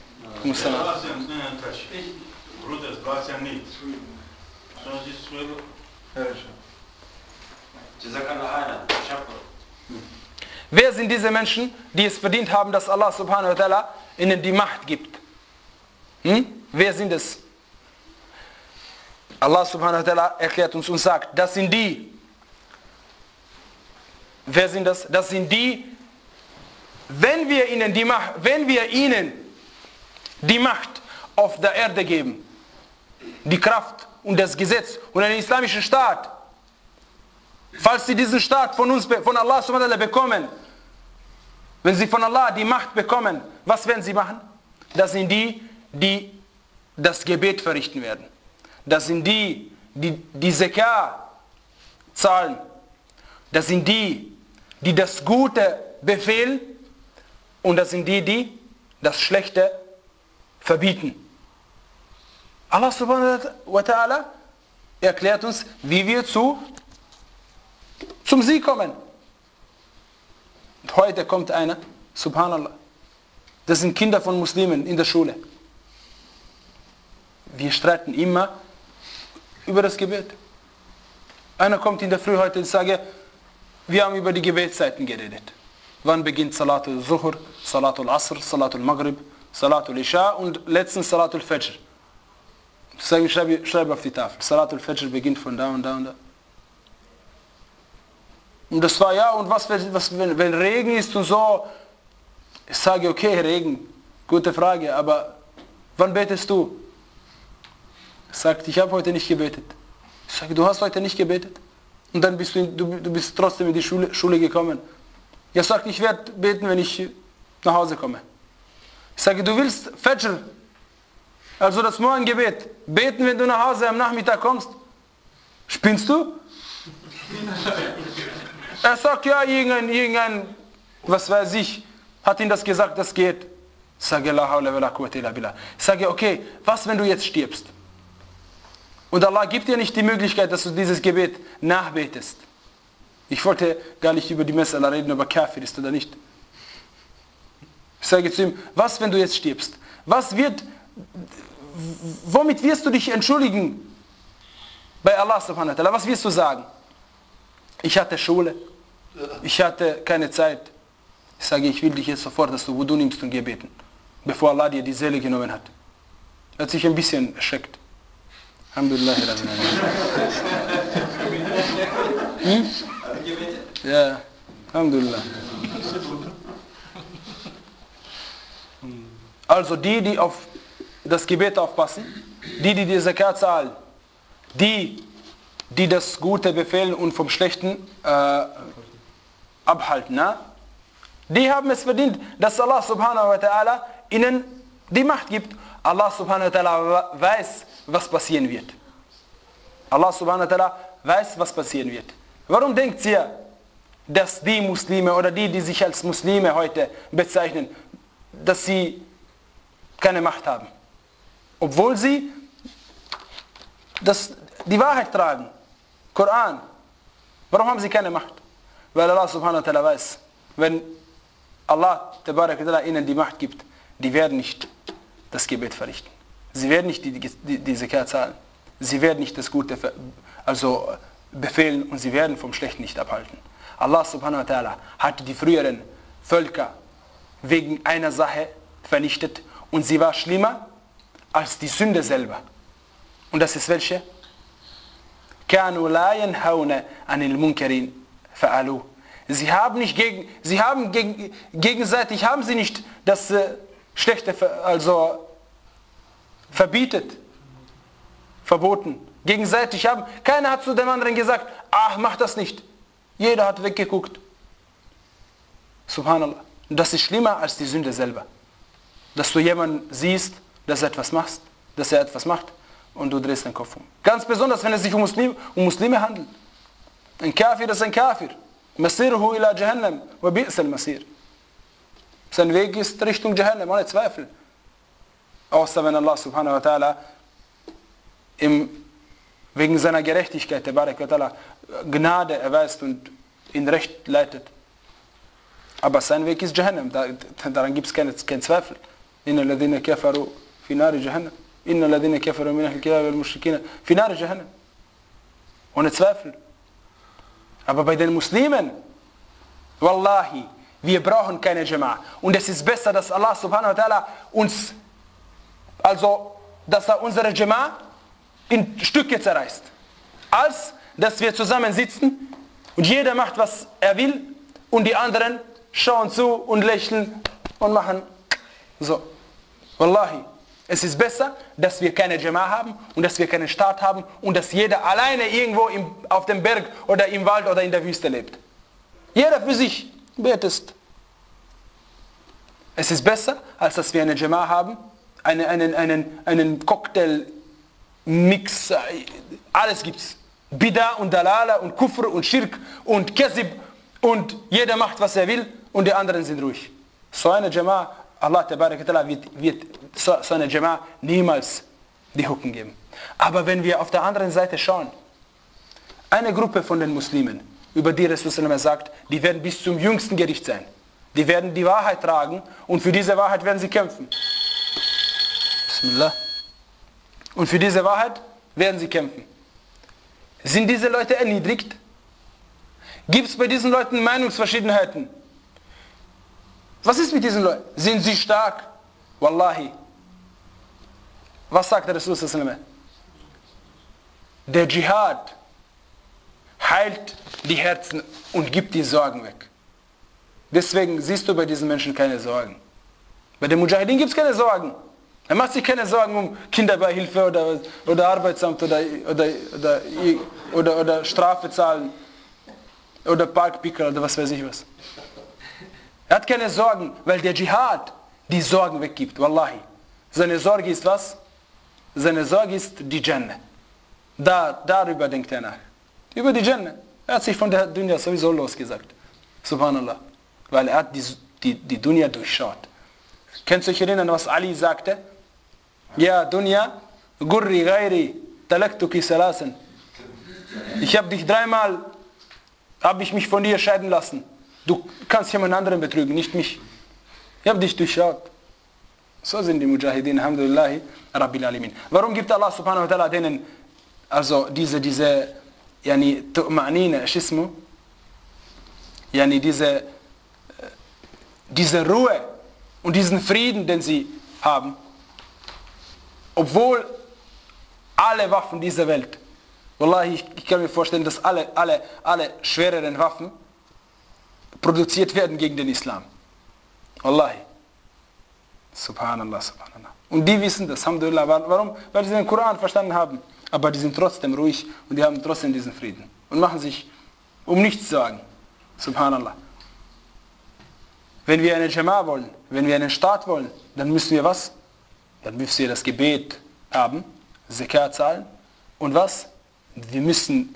Wer sind diese Menschen, die es verdient haben, dass Allah subhanahu wa ta'ala ihnen die Macht gibt? Hm? Wer sind es? Allah subhanahu wa ta'ala erklärt uns und sagt, das sind die. Wer sind das? Das sind die, wenn wir ihnen die Macht, wenn wir ihnen die Macht auf der Erde geben, die Kraft und das Gesetz und einen islamischen Staat, falls sie diesen Staat von uns, von Allah subhanahu wa ta'ala bekommen, wenn sie von Allah die Macht bekommen, was werden sie machen? Das sind die, die das Gebet verrichten werden. Das sind die, die die Zakah zahlen. Das sind die, die das Gute befehlen. Und das sind die, die das Schlechte verbieten. Allah subhanahu wa ta'ala erklärt uns, wie wir zu, zum Sieg kommen. Und heute kommt einer, subhanallah, das sind Kinder von Muslimen in der Schule. Wir streiten immer über das Gebet. Einer kommt in der Früh heute und sagt, wir haben über die Gebetszeiten geredet. Wann beginnt Salatul Zuhr, Salatul Asr, Salatul Maghrib, Salatul Isha und letztens Salatul Fajr. Ich sage, ich schreibe, schreibe auf die Tafel. Salatul Fajr beginnt von da und da und da. Und das war ja, und was, was wenn, wenn Regen ist und so. Ich sage, okay, Regen, gute Frage, aber wann betest du? Er sagt, ich habe heute nicht gebetet. Ich sage, du hast heute nicht gebetet? Und dann bist du, du, du bist trotzdem in die Schule, Schule gekommen. Er sagt, ich werde beten, wenn ich nach Hause komme. Ich sage, du willst Fajr, also das Morgengebet, beten, wenn du nach Hause am Nachmittag kommst? Spinnst du? Er sagt, ja, irgendein, irgendein, was weiß ich, hat ihm das gesagt, das geht. Ich sage, la hawla wa la quwwata illa billah. Ich sage, okay, was, wenn du jetzt stirbst? Und Allah gibt dir nicht die Möglichkeit, dass du dieses Gebet nachbetest. Ich wollte gar nicht über die Mas'ala reden, ob er Kafir ist oder nicht. Ich sage zu ihm, was, wenn du jetzt stirbst? Was wird, womit wirst du dich entschuldigen bei Allah subhanahu wa ta'ala? Was wirst du sagen? Ich hatte Schule, ich hatte keine Zeit. Ich sage, ich will dich jetzt sofort, dass du Wudu nimmst und geh beten, bevor Allah dir die Seele genommen hat. Er hat sich ein bisschen erschreckt. Alhamdulillah. Hm? Ja, Alhamdulillah. Also die, die auf das Gebet aufpassen, die, die die Zakat zahlen, die, die das Gute befehlen und vom Schlechten äh, abhalten, na? Die haben es verdient, dass Allah subhanahu wa ta'ala ihnen die Macht gibt. Allah subhanahu wa ta'ala weiß, was passieren wird. Allah subhanahu wa ta'ala weiß, was passieren wird. Warum denkt ihr, dass die Muslime oder die, die sich als Muslime heute bezeichnen, dass sie keine Macht haben? Obwohl sie das, die Wahrheit tragen. Koran. Warum haben sie keine Macht? Weil Allah subhanahu wa ta'ala weiß, wenn Allah tabarak wa ta'ala ihnen die Macht gibt, die werden nicht das Gebet verrichten. Sie werden nicht die, die, die Zakat zahlen. Sie werden nicht das Gute also befehlen und sie werden vom Schlechten nicht abhalten. Allah subhanahu wa ta'ala hat die früheren Völker wegen einer Sache vernichtet und sie war schlimmer als die Sünde selber. Und das ist welche? كَانُوا لَا يَنْهَوْنَ عَنِ الْمُنْكَرِينَ فَعَلُوهُ. Sie haben nicht gegen, sie haben gegen, gegenseitig haben sie nicht das äh, Schlechte also verbietet, verboten. Gegenseitig haben, keiner hat zu dem anderen gesagt, ach, mach das nicht. Jeder hat weggeguckt. Subhanallah. Und das ist schlimmer als die Sünde selber. Dass du jemanden siehst, dass er etwas macht, dass er etwas macht und du drehst den Kopf um. Ganz besonders, wenn es sich um Muslime, um Muslime handelt. Ein Kafir ist ein Kafir. Masiruhu ila Jahannam wa bi'sal Masir. Sein Weg ist Richtung Jahannam, ohne Zweifel. Außer wenn Allah subhanahu wa ta'ala wegen seiner Gerechtigkeit, der Barak wa ta'ala, Gnade erweist und ihn recht leitet. Aber sein Weg ist Jahannam, da, daran gibt es keinen kein Zweifel. Inna alladhina kafaru fi nari Jahannam. Inna alladhina kafaru min ahli kitab wal mushrikina fi nari Jahannam. Ohne Zweifel. Aber bei den Muslimen, wallahi, wir brauchen keine Jama'a. Und es ist besser, dass Allah subhanahu wa ta'ala uns, also, dass er unsere Jama'a in Stücke zerreißt. Als, dass wir zusammen sitzen und jeder macht, was er will und die anderen schauen zu und lächeln und machen so. Wallahi, es ist besser, dass wir keine Jama'a haben und dass wir keinen Staat haben und dass jeder alleine irgendwo im, auf dem Berg oder im Wald oder in der Wüste lebt. Jeder für sich betest. Es ist besser, als dass wir eine Jama'a haben, eine, einen, einen, einen Cocktail-Mix, alles gibt's. Bida und Dalala und Kufr und Schirk und Kezib und jeder macht, was er will und die anderen sind ruhig. So eine Jama'a, Allah tabarak wa ta'ala wird, wird so, so eine Jama'a niemals die Hucken geben. Aber wenn wir auf der anderen Seite schauen, eine Gruppe von den Muslimen, über die Rasul sagt, die werden bis zum jüngsten Gericht sein. Die werden die Wahrheit tragen und für diese Wahrheit werden sie kämpfen. Bismillah. Und für diese Wahrheit werden sie kämpfen. Sind diese Leute erniedrigt? Gibt es bei diesen Leuten Meinungsverschiedenheiten? Was ist mit diesen Leuten? Sind sie stark? Wallahi. Was sagt der Rasul? Der Dschihad heilt die Herzen und gibt die Sorgen weg. Deswegen siehst du bei diesen Menschen keine Sorgen. Bei den Mujahideen gibt es keine Sorgen. Er macht sich keine Sorgen um Kinderbeihilfe oder, oder Arbeitsamt oder, oder, oder, oder, oder Strafe zahlen oder Parkpicker oder was weiß ich was. Er hat keine Sorgen, weil der Dschihad die Sorgen weggibt. Wallahi. Seine Sorge ist was? Seine Sorge ist die Jannah. Da, darüber denkt er nach. Über die Jannah. Er hat sich von der Dunya sowieso losgesagt. Subhanallah. Weil er hat die, die, die Dunya durchschaut. Könnt ihr euch erinnern, was Ali sagte? Ja, Dunya, Gurri, Ghairi, Talaktuki, Salasan. Ich habe dich dreimal, habe ich mich von dir scheiden lassen. Du kannst jemand anderen betrügen, nicht mich. Ich habe dich durchschaut. So sind die Mujahideen, alhamdulillah, Rabbil Alamin. Warum gibt Allah subhanahu wa ta'ala denen, also diese, diese, yani, Tu'ma'nina, Schismu, yani diese, diese Ruhe und diesen Frieden, den sie haben, obwohl alle Waffen dieser Welt, wallahi, ich, ich kann mir vorstellen, dass alle, alle, alle schwereren Waffen produziert werden gegen den Islam. Wallahi. Subhanallah, subhanallah. Und die wissen das, alhamdulillah. Warum? Weil sie den Koran verstanden haben. Aber die sind trotzdem ruhig und die haben trotzdem diesen Frieden. Und machen sich um nichts Sorgen. Subhanallah. Wenn wir eine Jama'a wollen, wenn wir einen Staat wollen, dann müssen wir was? Dann müssen wir das Gebet haben, Zakat zahlen und was? Wir müssen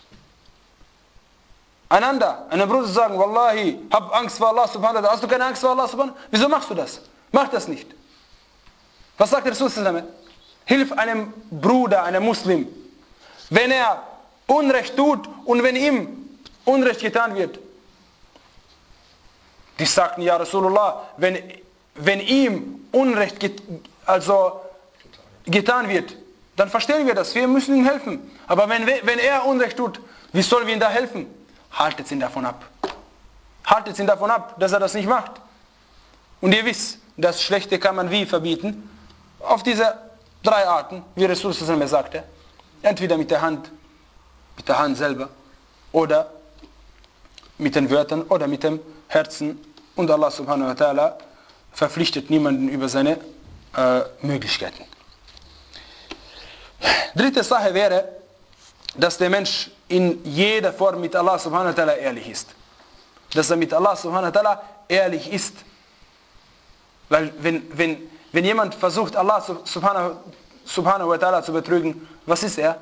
einander, einem Bruder sagen, Wallahi, hab Angst vor Allah subhanahu wa ta'ala. Hast du keine Angst vor Allah subhanahu wa ta'ala? Wieso machst du das? Mach das nicht. Was sagt der Rasul? Hilf einem Bruder, einem Muslim, wenn er Unrecht tut und wenn ihm Unrecht getan wird. Die sagten, ja Rasulullah, wenn, wenn ihm Unrecht get, also getan wird, dann verstehen wir das, wir müssen ihm helfen. Aber wenn, wenn er Unrecht tut, wie sollen wir ihm da helfen? Haltet ihn davon ab. Haltet ihn davon ab, dass er das nicht macht. Und ihr wisst, das Schlechte kann man wie verbieten? Auf diese drei Arten, wie Rasul sagte. Entweder mit der Hand, mit der Hand selber, oder mit den Wörtern, oder mit dem Herzen. Und Allah subhanahu wa ta'ala verpflichtet niemanden über seine äh, Möglichkeiten. Dritte Sache wäre, dass der Mensch in jeder Form mit Allah subhanahu wa ta'ala ehrlich ist. Dass er mit Allah subhanahu wa ta'ala ehrlich ist. Weil wenn, wenn, wenn jemand versucht, Allah subhanahu, subhanahu wa ta'ala zu betrügen, was ist er?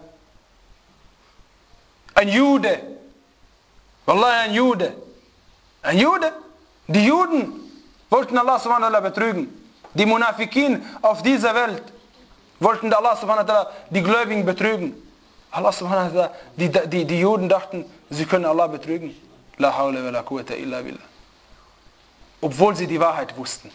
Ein Jude. Wallahi ein Jude. Ein Jude. Die Juden wollten Allah subhanahu wa ta'ala betrügen. Die Munafikin auf dieser Welt wollten Allah subhanahu wa ta'ala die Gläubigen betrügen. Allah subhanahu wa ta'ala, die, die, die Juden dachten, sie können Allah betrügen. La hawla wa la quwwata illa billah. Obwohl sie die Wahrheit wussten.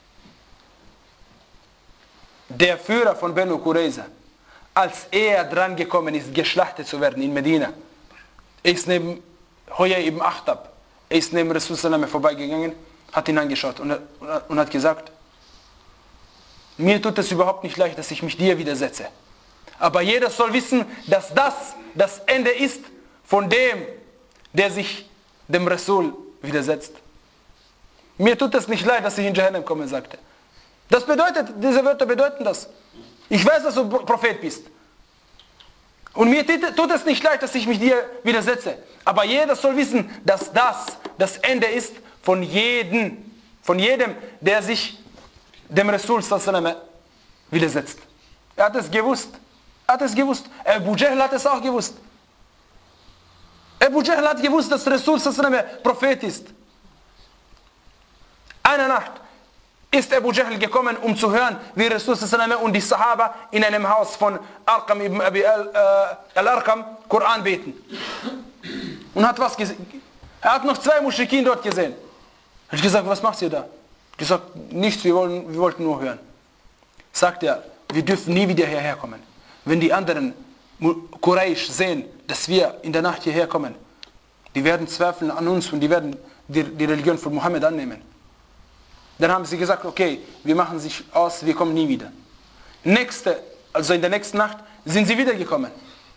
Der Führer von Banu Qurayza, als er dran gekommen ist, geschlachtet zu werden in Medina, er ist neben Huyay ibn Akhtab, er ist neben Rasul vorbeigegangen, hat ihn angeschaut und, und hat gesagt, mir tut es überhaupt nicht leicht, dass ich mich dir widersetze. Aber jeder soll wissen, dass das das Ende ist von dem, der sich dem Rasul widersetzt. Mir tut es nicht leid, dass ich in Jahannam komme, sagte. Das bedeutet, diese Wörter bedeuten das. Ich weiß, dass du Prophet bist. Und mir tut es nicht leid, dass ich mich dir widersetze. Aber jeder soll wissen, dass das das Ende ist von jedem, von jedem, der sich dem Rasul widersetzt. Er hat es gewusst. Er hat es gewusst. Abu Jahl hat es auch gewusst. Abu Jahl hat gewusst, dass Rasul Prophet ist. Eine Nacht ist Abu Jahl gekommen, um zu hören, wie Rasul und die Sahaba in einem Haus von Arqam ibn Abi al-Arqam Koran beten. und hat was gesehen. Er hat noch zwei Muschrikin dort gesehen. Er hat gesagt, was macht ihr da? Er hat gesagt, nichts, wir, wollen, wir wollten nur hören. Sagt er, wir dürfen nie wieder hierher kommen. Wenn die anderen Quraysh sehen, dass wir in der Nacht hierher kommen, die werden zweifeln an uns und die werden die, die Religion von Mohammed annehmen. Dann haben sie gesagt, okay, wir machen sich aus, wir kommen nie wieder. Nächste, also in der nächsten Nacht sind sie wieder gekommen.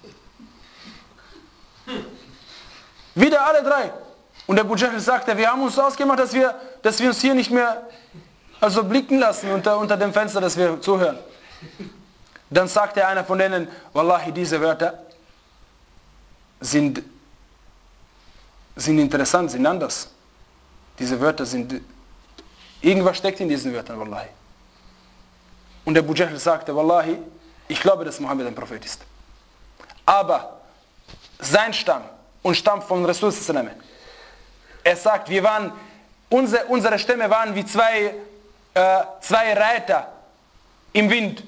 Wieder alle drei. Und der Abu Jahl sagte, wir haben uns ausgemacht, dass wir, dass wir uns hier nicht mehr also blicken lassen unter, unter dem Fenster, dass wir zuhören. Dann sagte einer von denen, Wallahi, diese Wörter sind, sind interessant, sind anders. Diese Wörter sind, irgendwas steckt in diesen Wörtern, Wallahi. Und der Abu Jahl sagte, Wallahi, ich glaube, dass Mohammed ein Prophet ist. Aber sein Stamm und Stamm von Rasul sallallahu alaihi wasallam, er sagt, wir waren, unsere, unsere Stämme waren wie zwei, äh, zwei Reiter im Wind.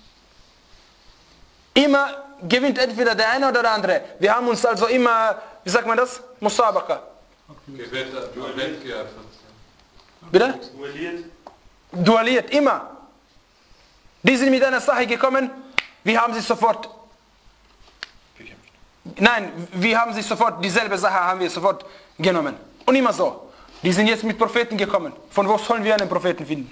Immer gewinnt entweder der eine oder der andere. Wir haben uns also immer, wie sagt man das? Musabaka. Duelliert gehabt. Bitte? Duelliert. Duelliert, immer. Die sind mit einer Sache gekommen, wir haben sie sofort, nein, wir haben sie sofort, dieselbe Sache haben wir sofort genommen. Und immer so. Die sind jetzt mit Propheten gekommen. Von wo sollen wir einen Propheten finden?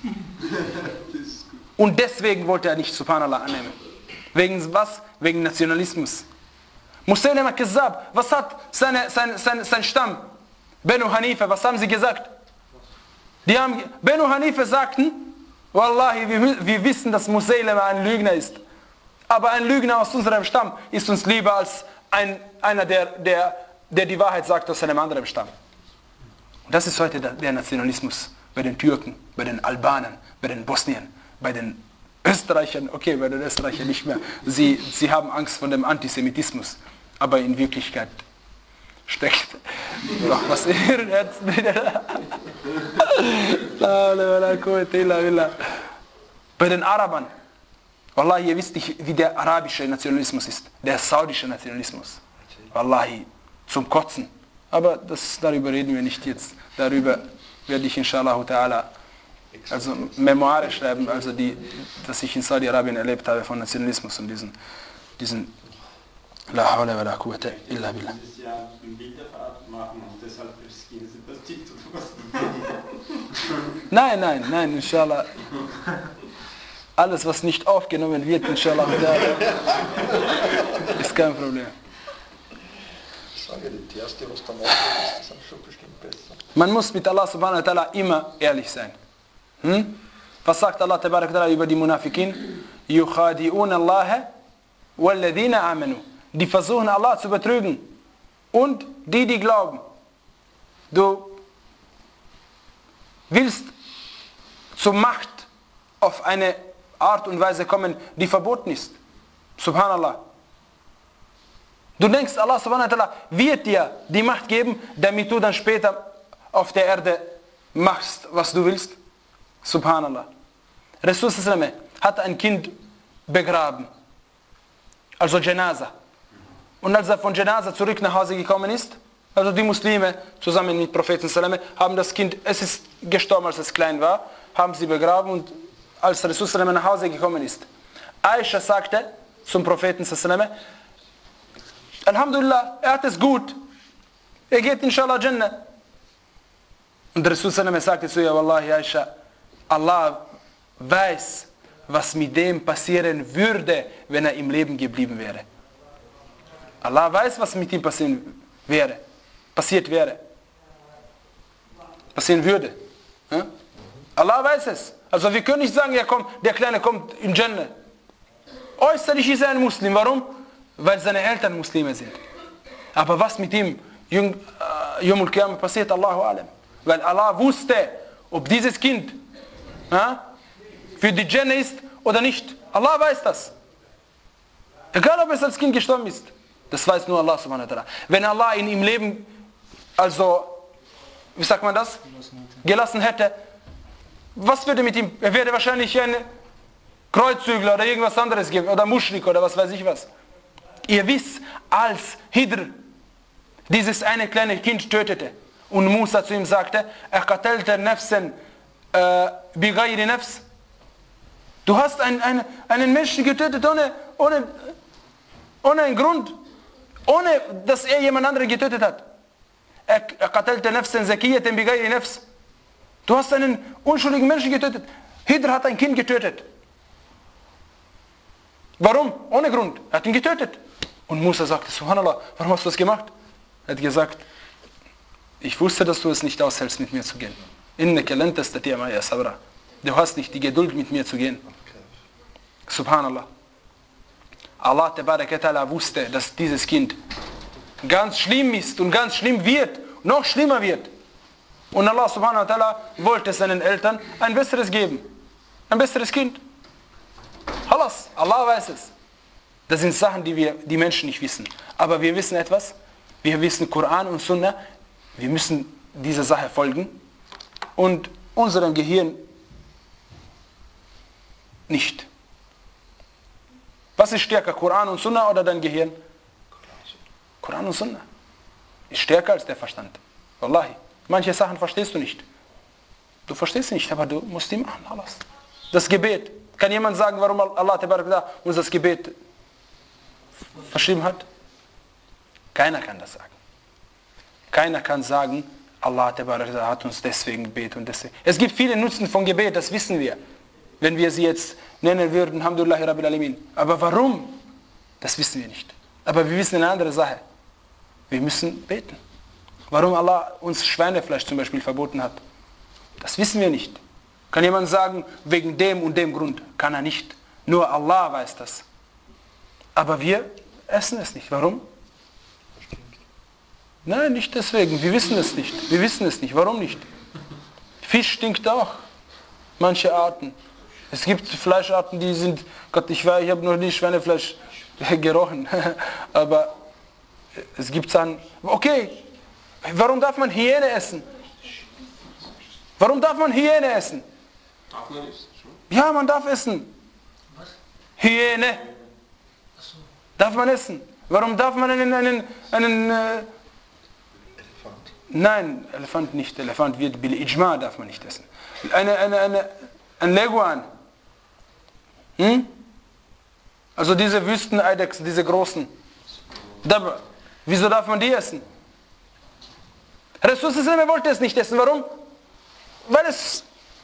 Und deswegen wollte er nicht Subhanallah annehmen. Wegen was? Wegen Nationalismus. Musaylama Kazzab, was hat seine, sein, sein, sein Stamm? Banu Hanifa, was haben sie gesagt? Die haben, Banu Hanifa sagten, Wallahi, wir, wir wissen, dass Musaylama ein Lügner ist. Aber ein Lügner aus unserem Stamm ist uns lieber als ein, einer, der, der, der die Wahrheit sagt aus einem anderen Stamm. Und das ist heute der, der Nationalismus bei den Türken, bei den Albanern, bei den Bosnien, bei den Österreichern, okay, bei den Österreichern nicht mehr. Sie, sie haben Angst vor dem Antisemitismus. Aber in Wirklichkeit steckt noch was in ihren Herzen. Bei den Arabern, Wallahi, ihr wisst nicht, wie der arabische Nationalismus ist, der saudische Nationalismus. Wallahi, zum Kotzen. Aber das, darüber reden wir nicht jetzt. Darüber werde ich inshallah ta'ala also Memoire schreiben, also die, dass ich in Saudi-Arabien erlebt habe von Nationalismus und diesen, diesen La hawla wa la quwwata illa billah. Das Jahr eine Bilderfahrt machen und deshalb riskieren Sie das Titel. Nein, nein, nein, inshallah. Alles, was nicht aufgenommen wird, inshallah, ist kein Problem. Ich sage, die erste, was danach ist, ist dann schon bestimmt besser. Man muss mit Allah subhanahu wa ta'ala immer ehrlich sein. Hm? Was sagt Allah tabarak wa ta'ala über die Munafikin? Yukhadi'un Allah walladhina amanu. Die versuchen Allah zu betrügen. Und die, die glauben. Du willst zur Macht auf eine Art und Weise kommen, die verboten ist. Subhanallah. Du denkst, Allah subhanahu wa ta'ala wird dir die Macht geben, damit du dann später auf der Erde machst, was du willst. Subhanallah. Rasul sallallahu alaihi wasallam hat ein Kind begraben. Also Janaza. Und als er von Janaza zurück nach Hause gekommen ist, also die Muslime zusammen mit Propheten sallallahu alaihi wasallam haben das Kind, es ist gestorben, als es klein war, haben sie begraben und als Rasul sallallahu alaihi wasallam nach Hause gekommen ist. Aisha sagte zum Propheten sallallahu alaihi wasallam, Alhamdulillah, er hat es gut. Er geht inshallah Jannah. Und der Rasul sallallahu alaihi wasallam sagte zu ihr, Wallahi Aisha, Allah weiß, was mit dem passieren würde, wenn er im Leben geblieben wäre. Allah weiß, was mit ihm passieren wäre, passiert wäre, passieren würde. Ja? Allah weiß es. Also wir können nicht sagen, ja, komm, der Kleine kommt in Jannah. Äußerlich ist er ein Muslim. Warum? Weil seine Eltern Muslime sind. Aber was mit ihm Yom al Qiyamah passiert, Allahu alam. Weil Allah wusste, ob dieses Kind ja, für die Jannah ist oder nicht. Allah weiß das. Egal, ob es als Kind gestorben ist. Das weiß nur Allah subhanahu wa ta'ala. Wenn Allah ihn im Leben, also, wie sagt man das? Gelassen hätte, was würde mit ihm? Er würde wahrscheinlich ein Kreuzzügler oder irgendwas anderes geben. Oder Muschrik oder was weiß ich was. Ihr wisst, als Hidr dieses eine kleine Kind tötete. Und Musa zu ihm sagte, أَقَتَلْتَ نَفْسًا بِغَيْرِ نَفْسٍ. Du hast einen, einen, einen Menschen getötet ohne, ohne, ohne einen Grund. Ohne, dass er jemand anderen getötet hat. أَقَتَلْتَ نَفْسًا زَكِيَّةً بِغَيْرِ نَفْسٍ. Du hast einen unschuldigen Menschen getötet. Hidr hat ein Kind getötet. Warum? Ohne Grund. Er hat ihn getötet. Und Musa sagte, Subhanallah, warum hast du das gemacht? Er hat gesagt, ich wusste, dass du es nicht aushältst, mit mir zu gehen. Innaka lan tastati'a ma'iya sabra. Du hast nicht die Geduld, mit mir zu gehen. Subhanallah. Allah Tabaraka Ta'ala wusste, dass dieses Kind ganz schlimm ist und ganz schlimm wird, noch schlimmer wird. Und Allah Subhanahu wa Ta'ala wollte seinen Eltern ein besseres geben. Ein besseres Kind. Halas, Allah weiß es. Das sind Sachen, die wir, die Menschen nicht wissen. Aber wir wissen etwas. Wir wissen Koran und Sunna. Wir müssen dieser Sache folgen. Und unserem Gehirn nicht. Was ist stärker, Koran und Sunna oder dein Gehirn? Koran und Sunna. Ist stärker als der Verstand. Wallahi. Manche Sachen verstehst du nicht. Du verstehst sie nicht, aber du musst die machen. Alles. Das Gebet. Kann jemand sagen, warum Allah uns das Gebet verschrieben hat? Keiner kann das sagen. Keiner kann sagen, Allah hat uns deswegen Gebet und deswegen. Es gibt viele Nutzen von Gebet, das wissen wir. Wenn wir sie jetzt nennen würden, Alhamdulillahi Rabbil Alamin. Aber warum? Das wissen wir nicht. Aber wir wissen eine andere Sache. Wir müssen beten. Warum Allah uns Schweinefleisch zum Beispiel verboten hat, das wissen wir nicht. Kann jemand sagen, wegen dem und dem Grund? Kann er nicht. Nur Allah weiß das. Aber wir essen es nicht. Warum? Nein, nicht deswegen. Wir wissen es nicht. Wir wissen es nicht. Warum nicht? Fisch stinkt auch. Manche Arten. Es gibt Fleischarten, die sind, Gott, ich weiß, ich habe noch nie Schweinefleisch gerochen. Aber es gibt Sachen, okay, warum darf man Hyäne essen? Warum darf man Hyäne essen? Darf man essen? Ja, man darf essen. Hyäne. Darf man essen. Warum darf man einen, einen, einen äh, Elefant? Nein, Elefant nicht. Elefant wird bil Ijma, darf man nicht essen. Eine, eine, eine, ein Leguan. Hm? Also diese Wüsteneidechsen, diese großen. Dabra. Wieso darf man die essen? Rasul wollte es nicht essen. Warum? Weil es,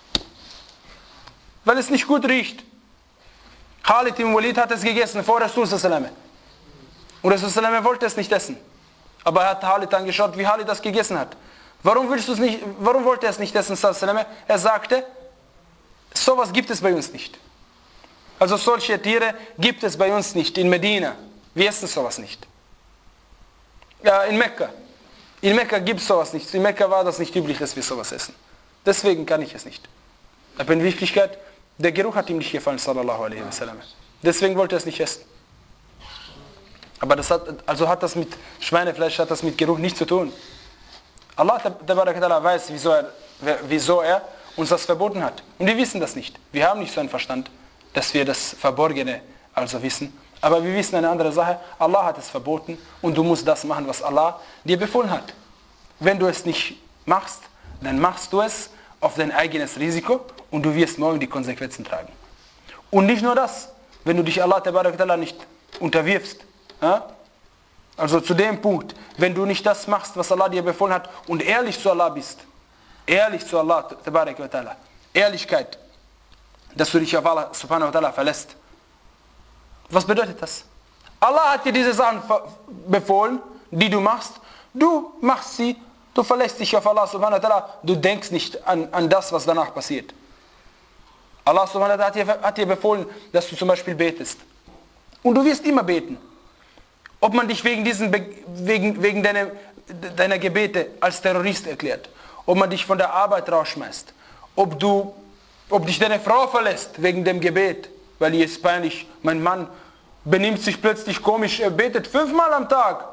weil es nicht gut riecht. Khalid ibn Walid hat es gegessen vor Rasul. Und Rasul wollte es nicht essen. Aber er hat Khalid angeschaut, wie Khalid das gegessen hat. Warum willst du es nicht, warum wollte er es nicht essen? Er sagte, sowas gibt es bei uns nicht. Also solche Tiere gibt es bei uns nicht in Medina. Wir essen sowas nicht. Ja, in Mekka. In Mekka gibt es sowas nicht. In Mekka war das nicht üblich, dass wir sowas essen. Deswegen kann ich es nicht. Aber in Wirklichkeit, der Geruch hat ihm nicht gefallen, sallallahu alaihi wasallam. Deswegen wollte er es nicht essen. Aber das hat, also hat das mit Schweinefleisch, hat das mit Geruch nichts zu tun. Allah weiß, wieso er, wieso er uns das verboten hat. Und wir wissen das nicht. Wir haben nicht so einen Verstand, dass wir das Verborgene also wissen. Aber wir wissen eine andere Sache. Allah hat es verboten und du musst das machen, was Allah dir befohlen hat. Wenn du es nicht machst, dann machst du es auf dein eigenes Risiko und du wirst morgen die Konsequenzen tragen. Und nicht nur das, wenn du dich Allah nicht unterwirfst. Ja? Also zu dem Punkt, wenn du nicht das machst, was Allah dir befohlen hat und ehrlich zu Allah bist, ehrlich zu Allah, Ehrlichkeit, dass du dich auf Allah subhanahu wa ta'ala verlässt. Was bedeutet das? Allah hat dir diese Sachen befohlen, die du machst. Du machst sie, du verlässt dich auf Allah subhanahu wa ta'ala, du denkst nicht an, an das, was danach passiert. Allah subhanahu wa ta'ala hat dir, hat dir befohlen, dass du zum Beispiel betest. Und du wirst immer beten. Ob man dich wegen, diesen, wegen, wegen deiner, deiner Gebete als Terrorist erklärt, ob man dich von der Arbeit rausschmeißt, ob, du, ob dich deine Frau verlässt wegen dem Gebet, weil ihr ist peinlich, mein Mann benimmt sich plötzlich komisch, er betet fünfmal am Tag.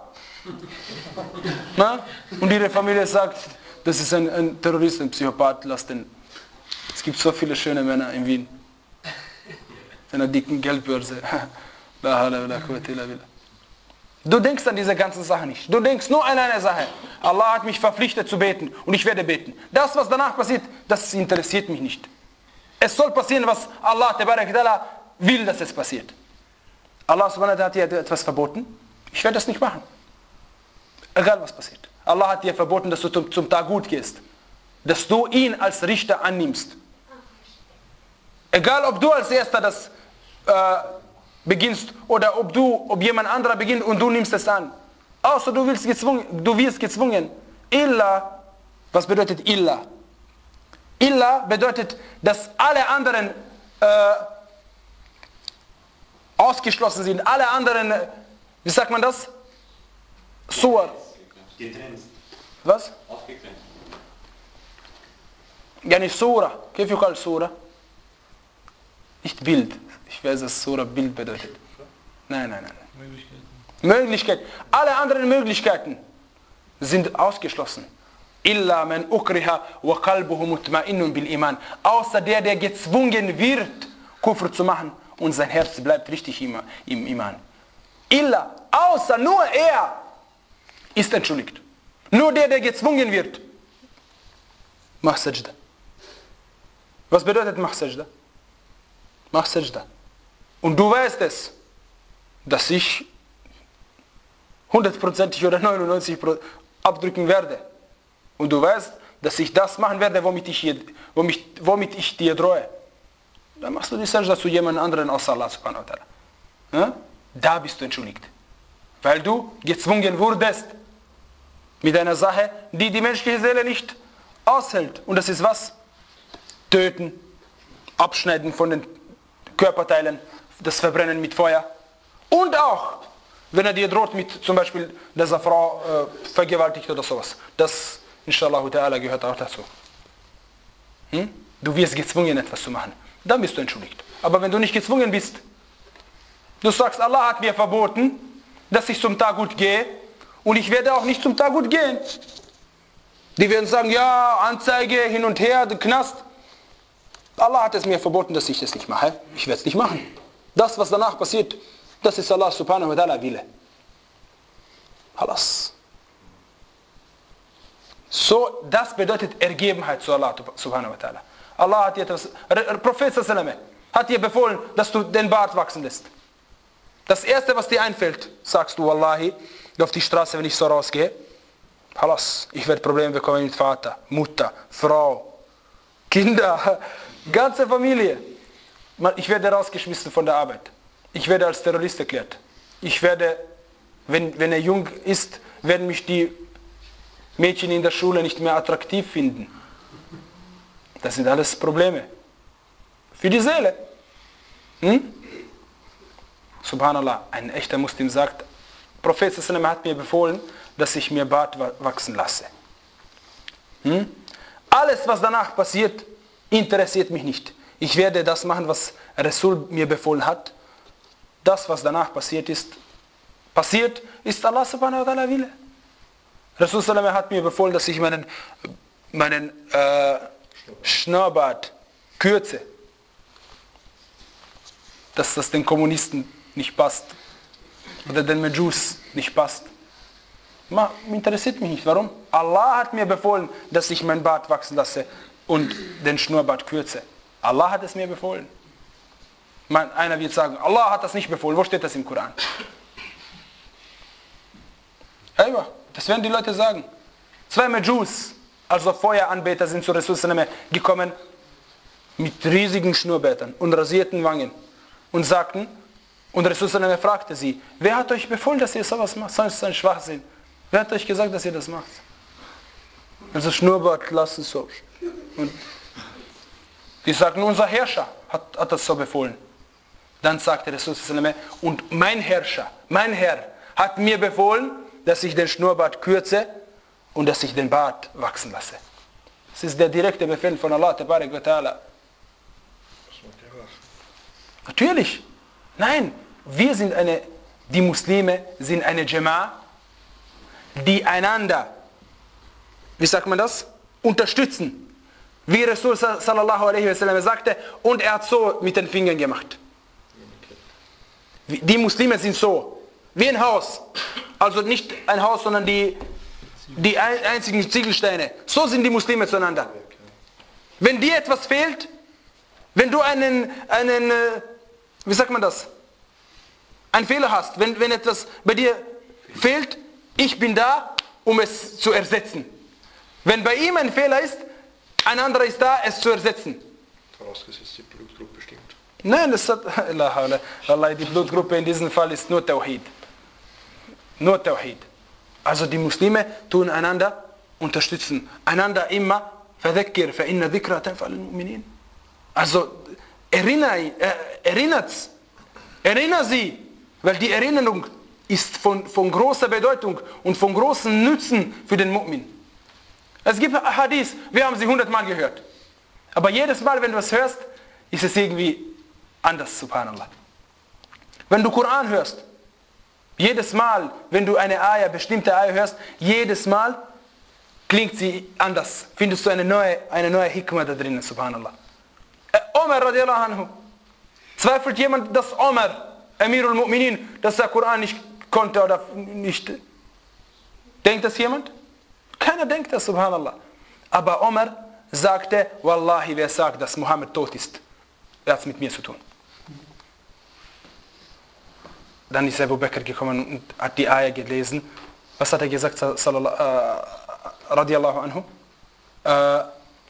Na? Und ihre Familie sagt, das ist ein, ein Terrorist, ein Psychopath, lass den. Es gibt so viele schöne Männer in Wien. In einer dicken Geldbörse. Du denkst an diese ganzen Sachen nicht. Du denkst nur an eine Sache. Allah hat mich verpflichtet zu beten und ich werde beten. Das, was danach passiert, das interessiert mich nicht. Es soll passieren, was Allah will, dass es passiert. Allah subhanahu wa ta'ala hat dir etwas verboten. Ich werde das nicht machen. Egal was passiert. Allah hat dir verboten, dass du zum, zum Tagut gehst. Dass du ihn als Richter annimmst. Egal ob du als Erster das äh, beginnst oder ob du, ob jemand anderer beginnt und du nimmst es an. Außer du wirst gezwungen, du wirst gezwungen. Illa, was bedeutet illa? Illa bedeutet, dass alle anderen äh, ausgeschlossen sind. Alle anderen, wie sagt man das? Suar. Getrennt. Was? Ausgegrenzt. Yani Sura. كيف يقال Sura? Nicht Bild. Ich weiß, dass Sura Bild bedeutet. Nein, nein, nein. Möglichkeiten. Möglichkeiten. Alle anderen Möglichkeiten sind ausgeschlossen. Illa man ukriha wa qalbuhu mutma'innun bil iman. Außer der, der gezwungen wird, Kufr zu machen und sein Herz bleibt richtig im, im Iman. Illa, außer nur er ist entschuldigt. Nur der, der gezwungen wird. Mach Sajda. Was bedeutet Mach Sajda? Mach Sajda. Und du weißt es, dass ich hundertprozentig oder neunundneunzig Prozent abdrücken werde. Und du weißt, dass ich das machen werde, womit ich, hier, womit, womit ich dir drohe. Dann machst du die Sajda zu jemand anderen außer Allah subhanahu wa ta'ala. Ja? Da bist du entschuldigt. Weil du gezwungen wurdest mit einer Sache, die die menschliche Seele nicht aushält. Und das ist was? Töten, Abschneiden von den Körperteilen, das Verbrennen mit Feuer. Und auch, wenn er dir droht mit zum Beispiel dieser Frau äh, vergewaltigt oder sowas. Das, inshallah ta'ala, gehört auch dazu. Hm? Du wirst gezwungen, etwas zu machen. Dann bist du entschuldigt. Aber wenn du nicht gezwungen bist, du sagst, Allah hat mir verboten, dass ich zum Tagut gehe und ich werde auch nicht zum Tagut gehen. Die werden sagen, ja, Anzeige, hin und her, du Knast. Allah hat es mir verboten, dass ich das nicht mache. Ich werde es nicht machen. Das, was danach passiert, das ist Allah subhanahu wa ta'ala Wille. Halas. So, das bedeutet Ergebenheit zu Allah subhanahu wa ta'ala. Allah hat dir etwas, Prophet sallallahu hat dir befohlen, dass du den Bart wachsen lässt. Das erste, was dir einfällt, sagst du, Wallahi, auf die Straße, wenn ich so rausgehe, halas, ich werde Probleme bekommen mit Vater, Mutter, Frau, Kinder, ganze Familie. Ich werde rausgeschmissen von der Arbeit. Ich werde als Terrorist erklärt. Ich werde, wenn, wenn er jung ist, werden mich die Mädchen in der Schule nicht mehr attraktiv finden. Das sind alles Probleme. Für die Seele. Hm? Subhanallah, ein echter Muslim sagt, Prophet sallallahu alaihi wasallam hat mir befohlen, dass ich mir Bart wachsen lasse. Hm? Alles, was danach passiert, interessiert mich nicht. Ich werde das machen, was Rasul mir befohlen hat. Das, was danach passiert ist, passiert, ist Allah subhanahu wa ta'ala Wille. Rasul sallallahu alaihi wasallam hat mir befohlen, dass ich meinen, meinen äh, Schnurrbart kürze. Dass das den Kommunisten nicht passt. Oder den Majus nicht passt. Ma, interessiert mich nicht. Warum? Allah hat mir befohlen, dass ich mein Bart wachsen lasse und den Schnurrbart kürze. Allah hat es mir befohlen. Man, einer wird sagen, Allah hat das nicht befohlen. Wo steht das im Koran? Hey, das werden die Leute sagen. Zwei Majus, also Feueranbeter, sind zu Rasul gekommen mit riesigen Schnurrbärtern und rasierten Wangen und sagten, und Rasul fragte sie, wer hat euch befohlen, dass ihr sowas macht? Sonst ist ein Schwachsinn. Wer hat euch gesagt, dass ihr das macht? Also Schnurrbart lassen so. Und die sagten, unser Herrscher hat, hat das so befohlen. Dann sagte Rasul, und mein Herrscher, mein Herr, hat mir befohlen, dass ich den Schnurrbart kürze und dass ich den Bart wachsen lasse. Das ist der direkte Befehl von Allah tabarak wa ta'ala. Natürlich. Nein, wir sind eine, die Muslime sind eine Jama'a, die einander, wie sagt man das, unterstützen. Wie Rasul sallallahu alaihi wasallam sagte, und er hat so mit den Fingern gemacht. Die Muslime sind so. wie ein Haus. Also nicht ein Haus, sondern die, die einzigen Ziegelsteine. So sind die Muslime zueinander. Wenn dir etwas fehlt, wenn du einen, einen wie sagt man das, einen Fehler hast, wenn, wenn etwas bei dir fehlt, ich bin da, um es zu ersetzen. Wenn bei ihm ein Fehler ist, ein anderer ist da, es zu ersetzen. Vorausgesetzt, die Blutgruppe stimmt. Nein, das hat, Allah, die Blutgruppe in diesem Fall ist nur Tawhid. Nur Tawhid. Also die Muslime tun einander unterstützen. Einander immer, فَذَكِّرْ فَإِنَّ ذِكْرَ تَنْفَعُ الْمُؤْمِنِينَ. Also erinnere, äh, erinnert's. Erinnere sie, weil die Erinnerung ist von, von großer Bedeutung und von großem Nutzen für den Mu'min. Es gibt Hadith, wir haben sie hundertmal gehört. Aber jedes Mal, wenn du es hörst, ist es irgendwie anders, subhanallah. Wenn du Koran hörst, jedes Mal, wenn du eine Ayah, bestimmte Ayah hörst, jedes Mal klingt sie anders. Findest du eine neue, eine neue Hikmah da drinnen, subhanallah. Äh, Omar radiallahu anhu. Zweifelt jemand, dass Omar, Amirul Mu'minin, dass der Koran nicht konnte oder nicht? Denkt das jemand? Keiner denkt das, subhanallah. Aber Omar sagte, Wallahi, wer sagt, dass Mohammed tot ist, wer hat es mit mir zu tun? Dann ist Abu Bakr gekommen und hat die Ayah gelesen. Was hat er gesagt, äh, radiallahu anhu? Äh,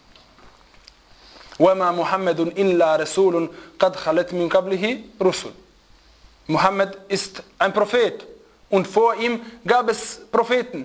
وَمَا مُحَمَّدٌ إِلَّا رَسُولٌ قَدْ خَلَتْ مِنْ قَبْلِهِ رُسُلٌ. Muhammad ist ein Prophet und vor ihm gab es Propheten.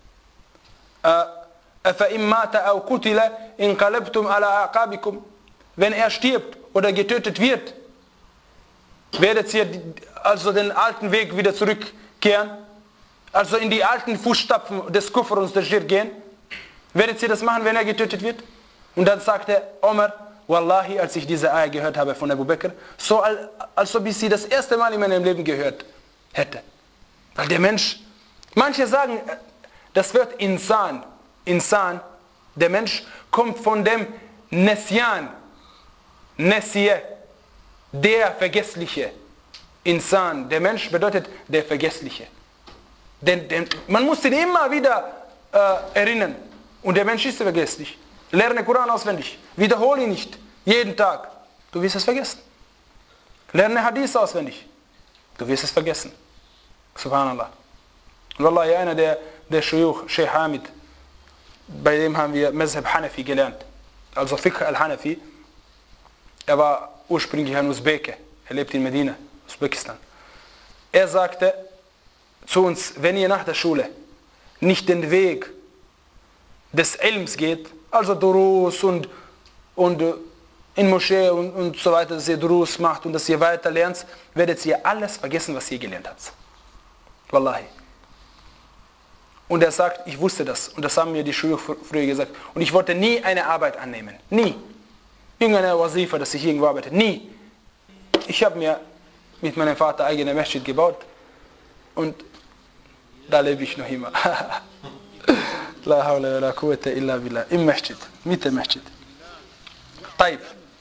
أَفَإِمْ مَاتَ أَوْ قُتِلَ إِنْقَلَبْتُمْ عَلَى أَعْقَابِكُمْ. Wenn er stirbt oder getötet wird, werdet ihr also den alten Weg wieder zurückkehren, also in die alten Fußstapfen des Kufr und des Schirk gehen. Werdet ihr das machen, wenn er getötet wird? Und dann sagte Omar, Wallahi, als ich diese Ayah gehört habe von Abu Bakr, so als ob ich sie das erste Mal in meinem Leben gehört hätte. Weil der Mensch, manche sagen, das Wort Insan, Insan, der Mensch kommt von dem Nesyan, Nesye, der Vergessliche. Insan, der Mensch bedeutet der Vergessliche. Denn, denn man muss ihn immer wieder äh, erinnern. Und der Mensch ist vergesslich. Lerne Koran auswendig. Wiederhole ihn nicht. Jeden Tag. Du wirst es vergessen. Lerne Hadith auswendig. Du wirst es vergessen. Subhanallah. Und Wallahi, einer der, der Shuyukh, Sheikh Hamid, bei dem haben wir Mazhab Hanafi gelernt. Also Fiqh al-Hanafi. Er war ursprünglich ein Usbeke. Er lebt in Medina, Usbekistan. Er sagte zu uns, wenn ihr nach der Schule nicht den Weg des Ilms geht, also Durus und, und in Moschee und, und so weiter, dass ihr Durus macht und dass ihr weiter lernt, werdet ihr alles vergessen, was ihr gelernt habt. Wallahi. Und er sagt, ich wusste das. Und das haben mir die Schüler früher gesagt. Und ich wollte nie eine Arbeit annehmen. Nie. Irgendeine Wazifa, dass ich irgendwo arbeite. Nie. Ich habe mir mit meinem Vater eigene Masjid gebaut. Und da lebe ich noch immer. La hawla wa la quwwata illa billah. Im Masjid. Mit dem Masjid. Taib.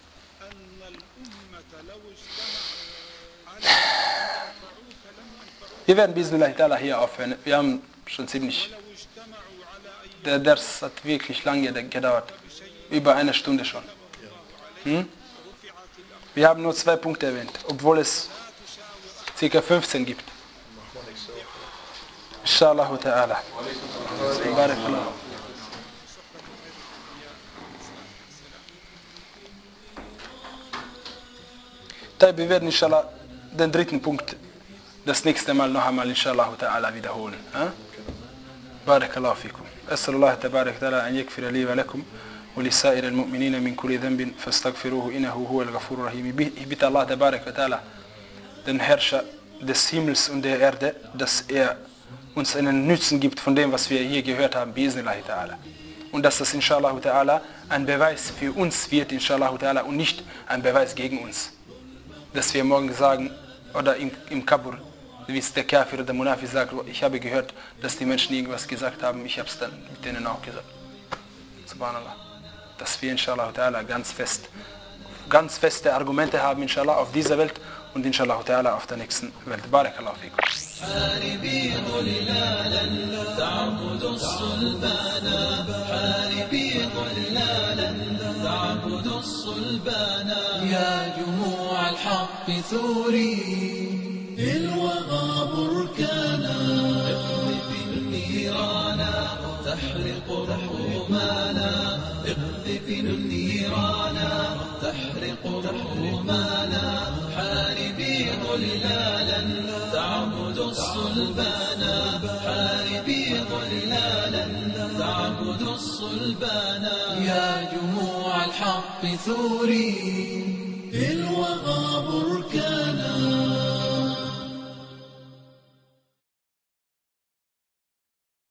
Wir werden bismillah ta'ala hier aufhören. Wir haben schon ziemlich... Der Ders hat wirklich lange gedauert. Über eine Stunde schon. Hm? Wir haben nur zwei Punkte erwähnt, obwohl es ca. fünfzehn gibt. Inshallah ta'ala. Barakallah. Wir werden inshallah den dritten Punkt das nächste Mal noch einmal inshallah ta'ala wiederholen. Barakallahu fikum. أسأل الله تبارك وتعالى أن يغفر لي ولكم ولسائر المؤمنين من كل ذنب فاستغفروه إنه هو الغفور الرحيم. Ich bitte Allah تبارك وتعالى, den Herrscher des Himmels und der Erde, dass er uns einen Nutzen gibt von dem, was wir hier gehört haben, bi'iznillahi ta'ala. Und dass das inshallah ta'ala ein Beweis für uns wird, inshallah ta'ala, und nicht ein Beweis gegen uns. Dass wir morgen sagen, oder im, im Kabur, wie es der Kafir oder der Munafi sagt, ich habe gehört, dass die Menschen irgendwas gesagt haben, ich habe es dann mit denen auch gesagt. Subhanallah. Dass wir inshallah ta'ala ganz fest, ganz feste Argumente haben, inshallah, auf dieser Welt und inshallah ta'ala auf der nächsten Welt. Barakallahu fikum. حاربي ضلالا تعبد الصلبانا حاربي ضلالا تعبد الصلبانا يا جموع الحق ثوري الوغى بركانا اقذف النيران تحرق الرحمانا اقذف النيران تحرق الرحمانا حاربي ضلالا تعبد الصلبانا حاربي ضلالا تعبد الصلبانا يا جموع الحق ثوري الوغى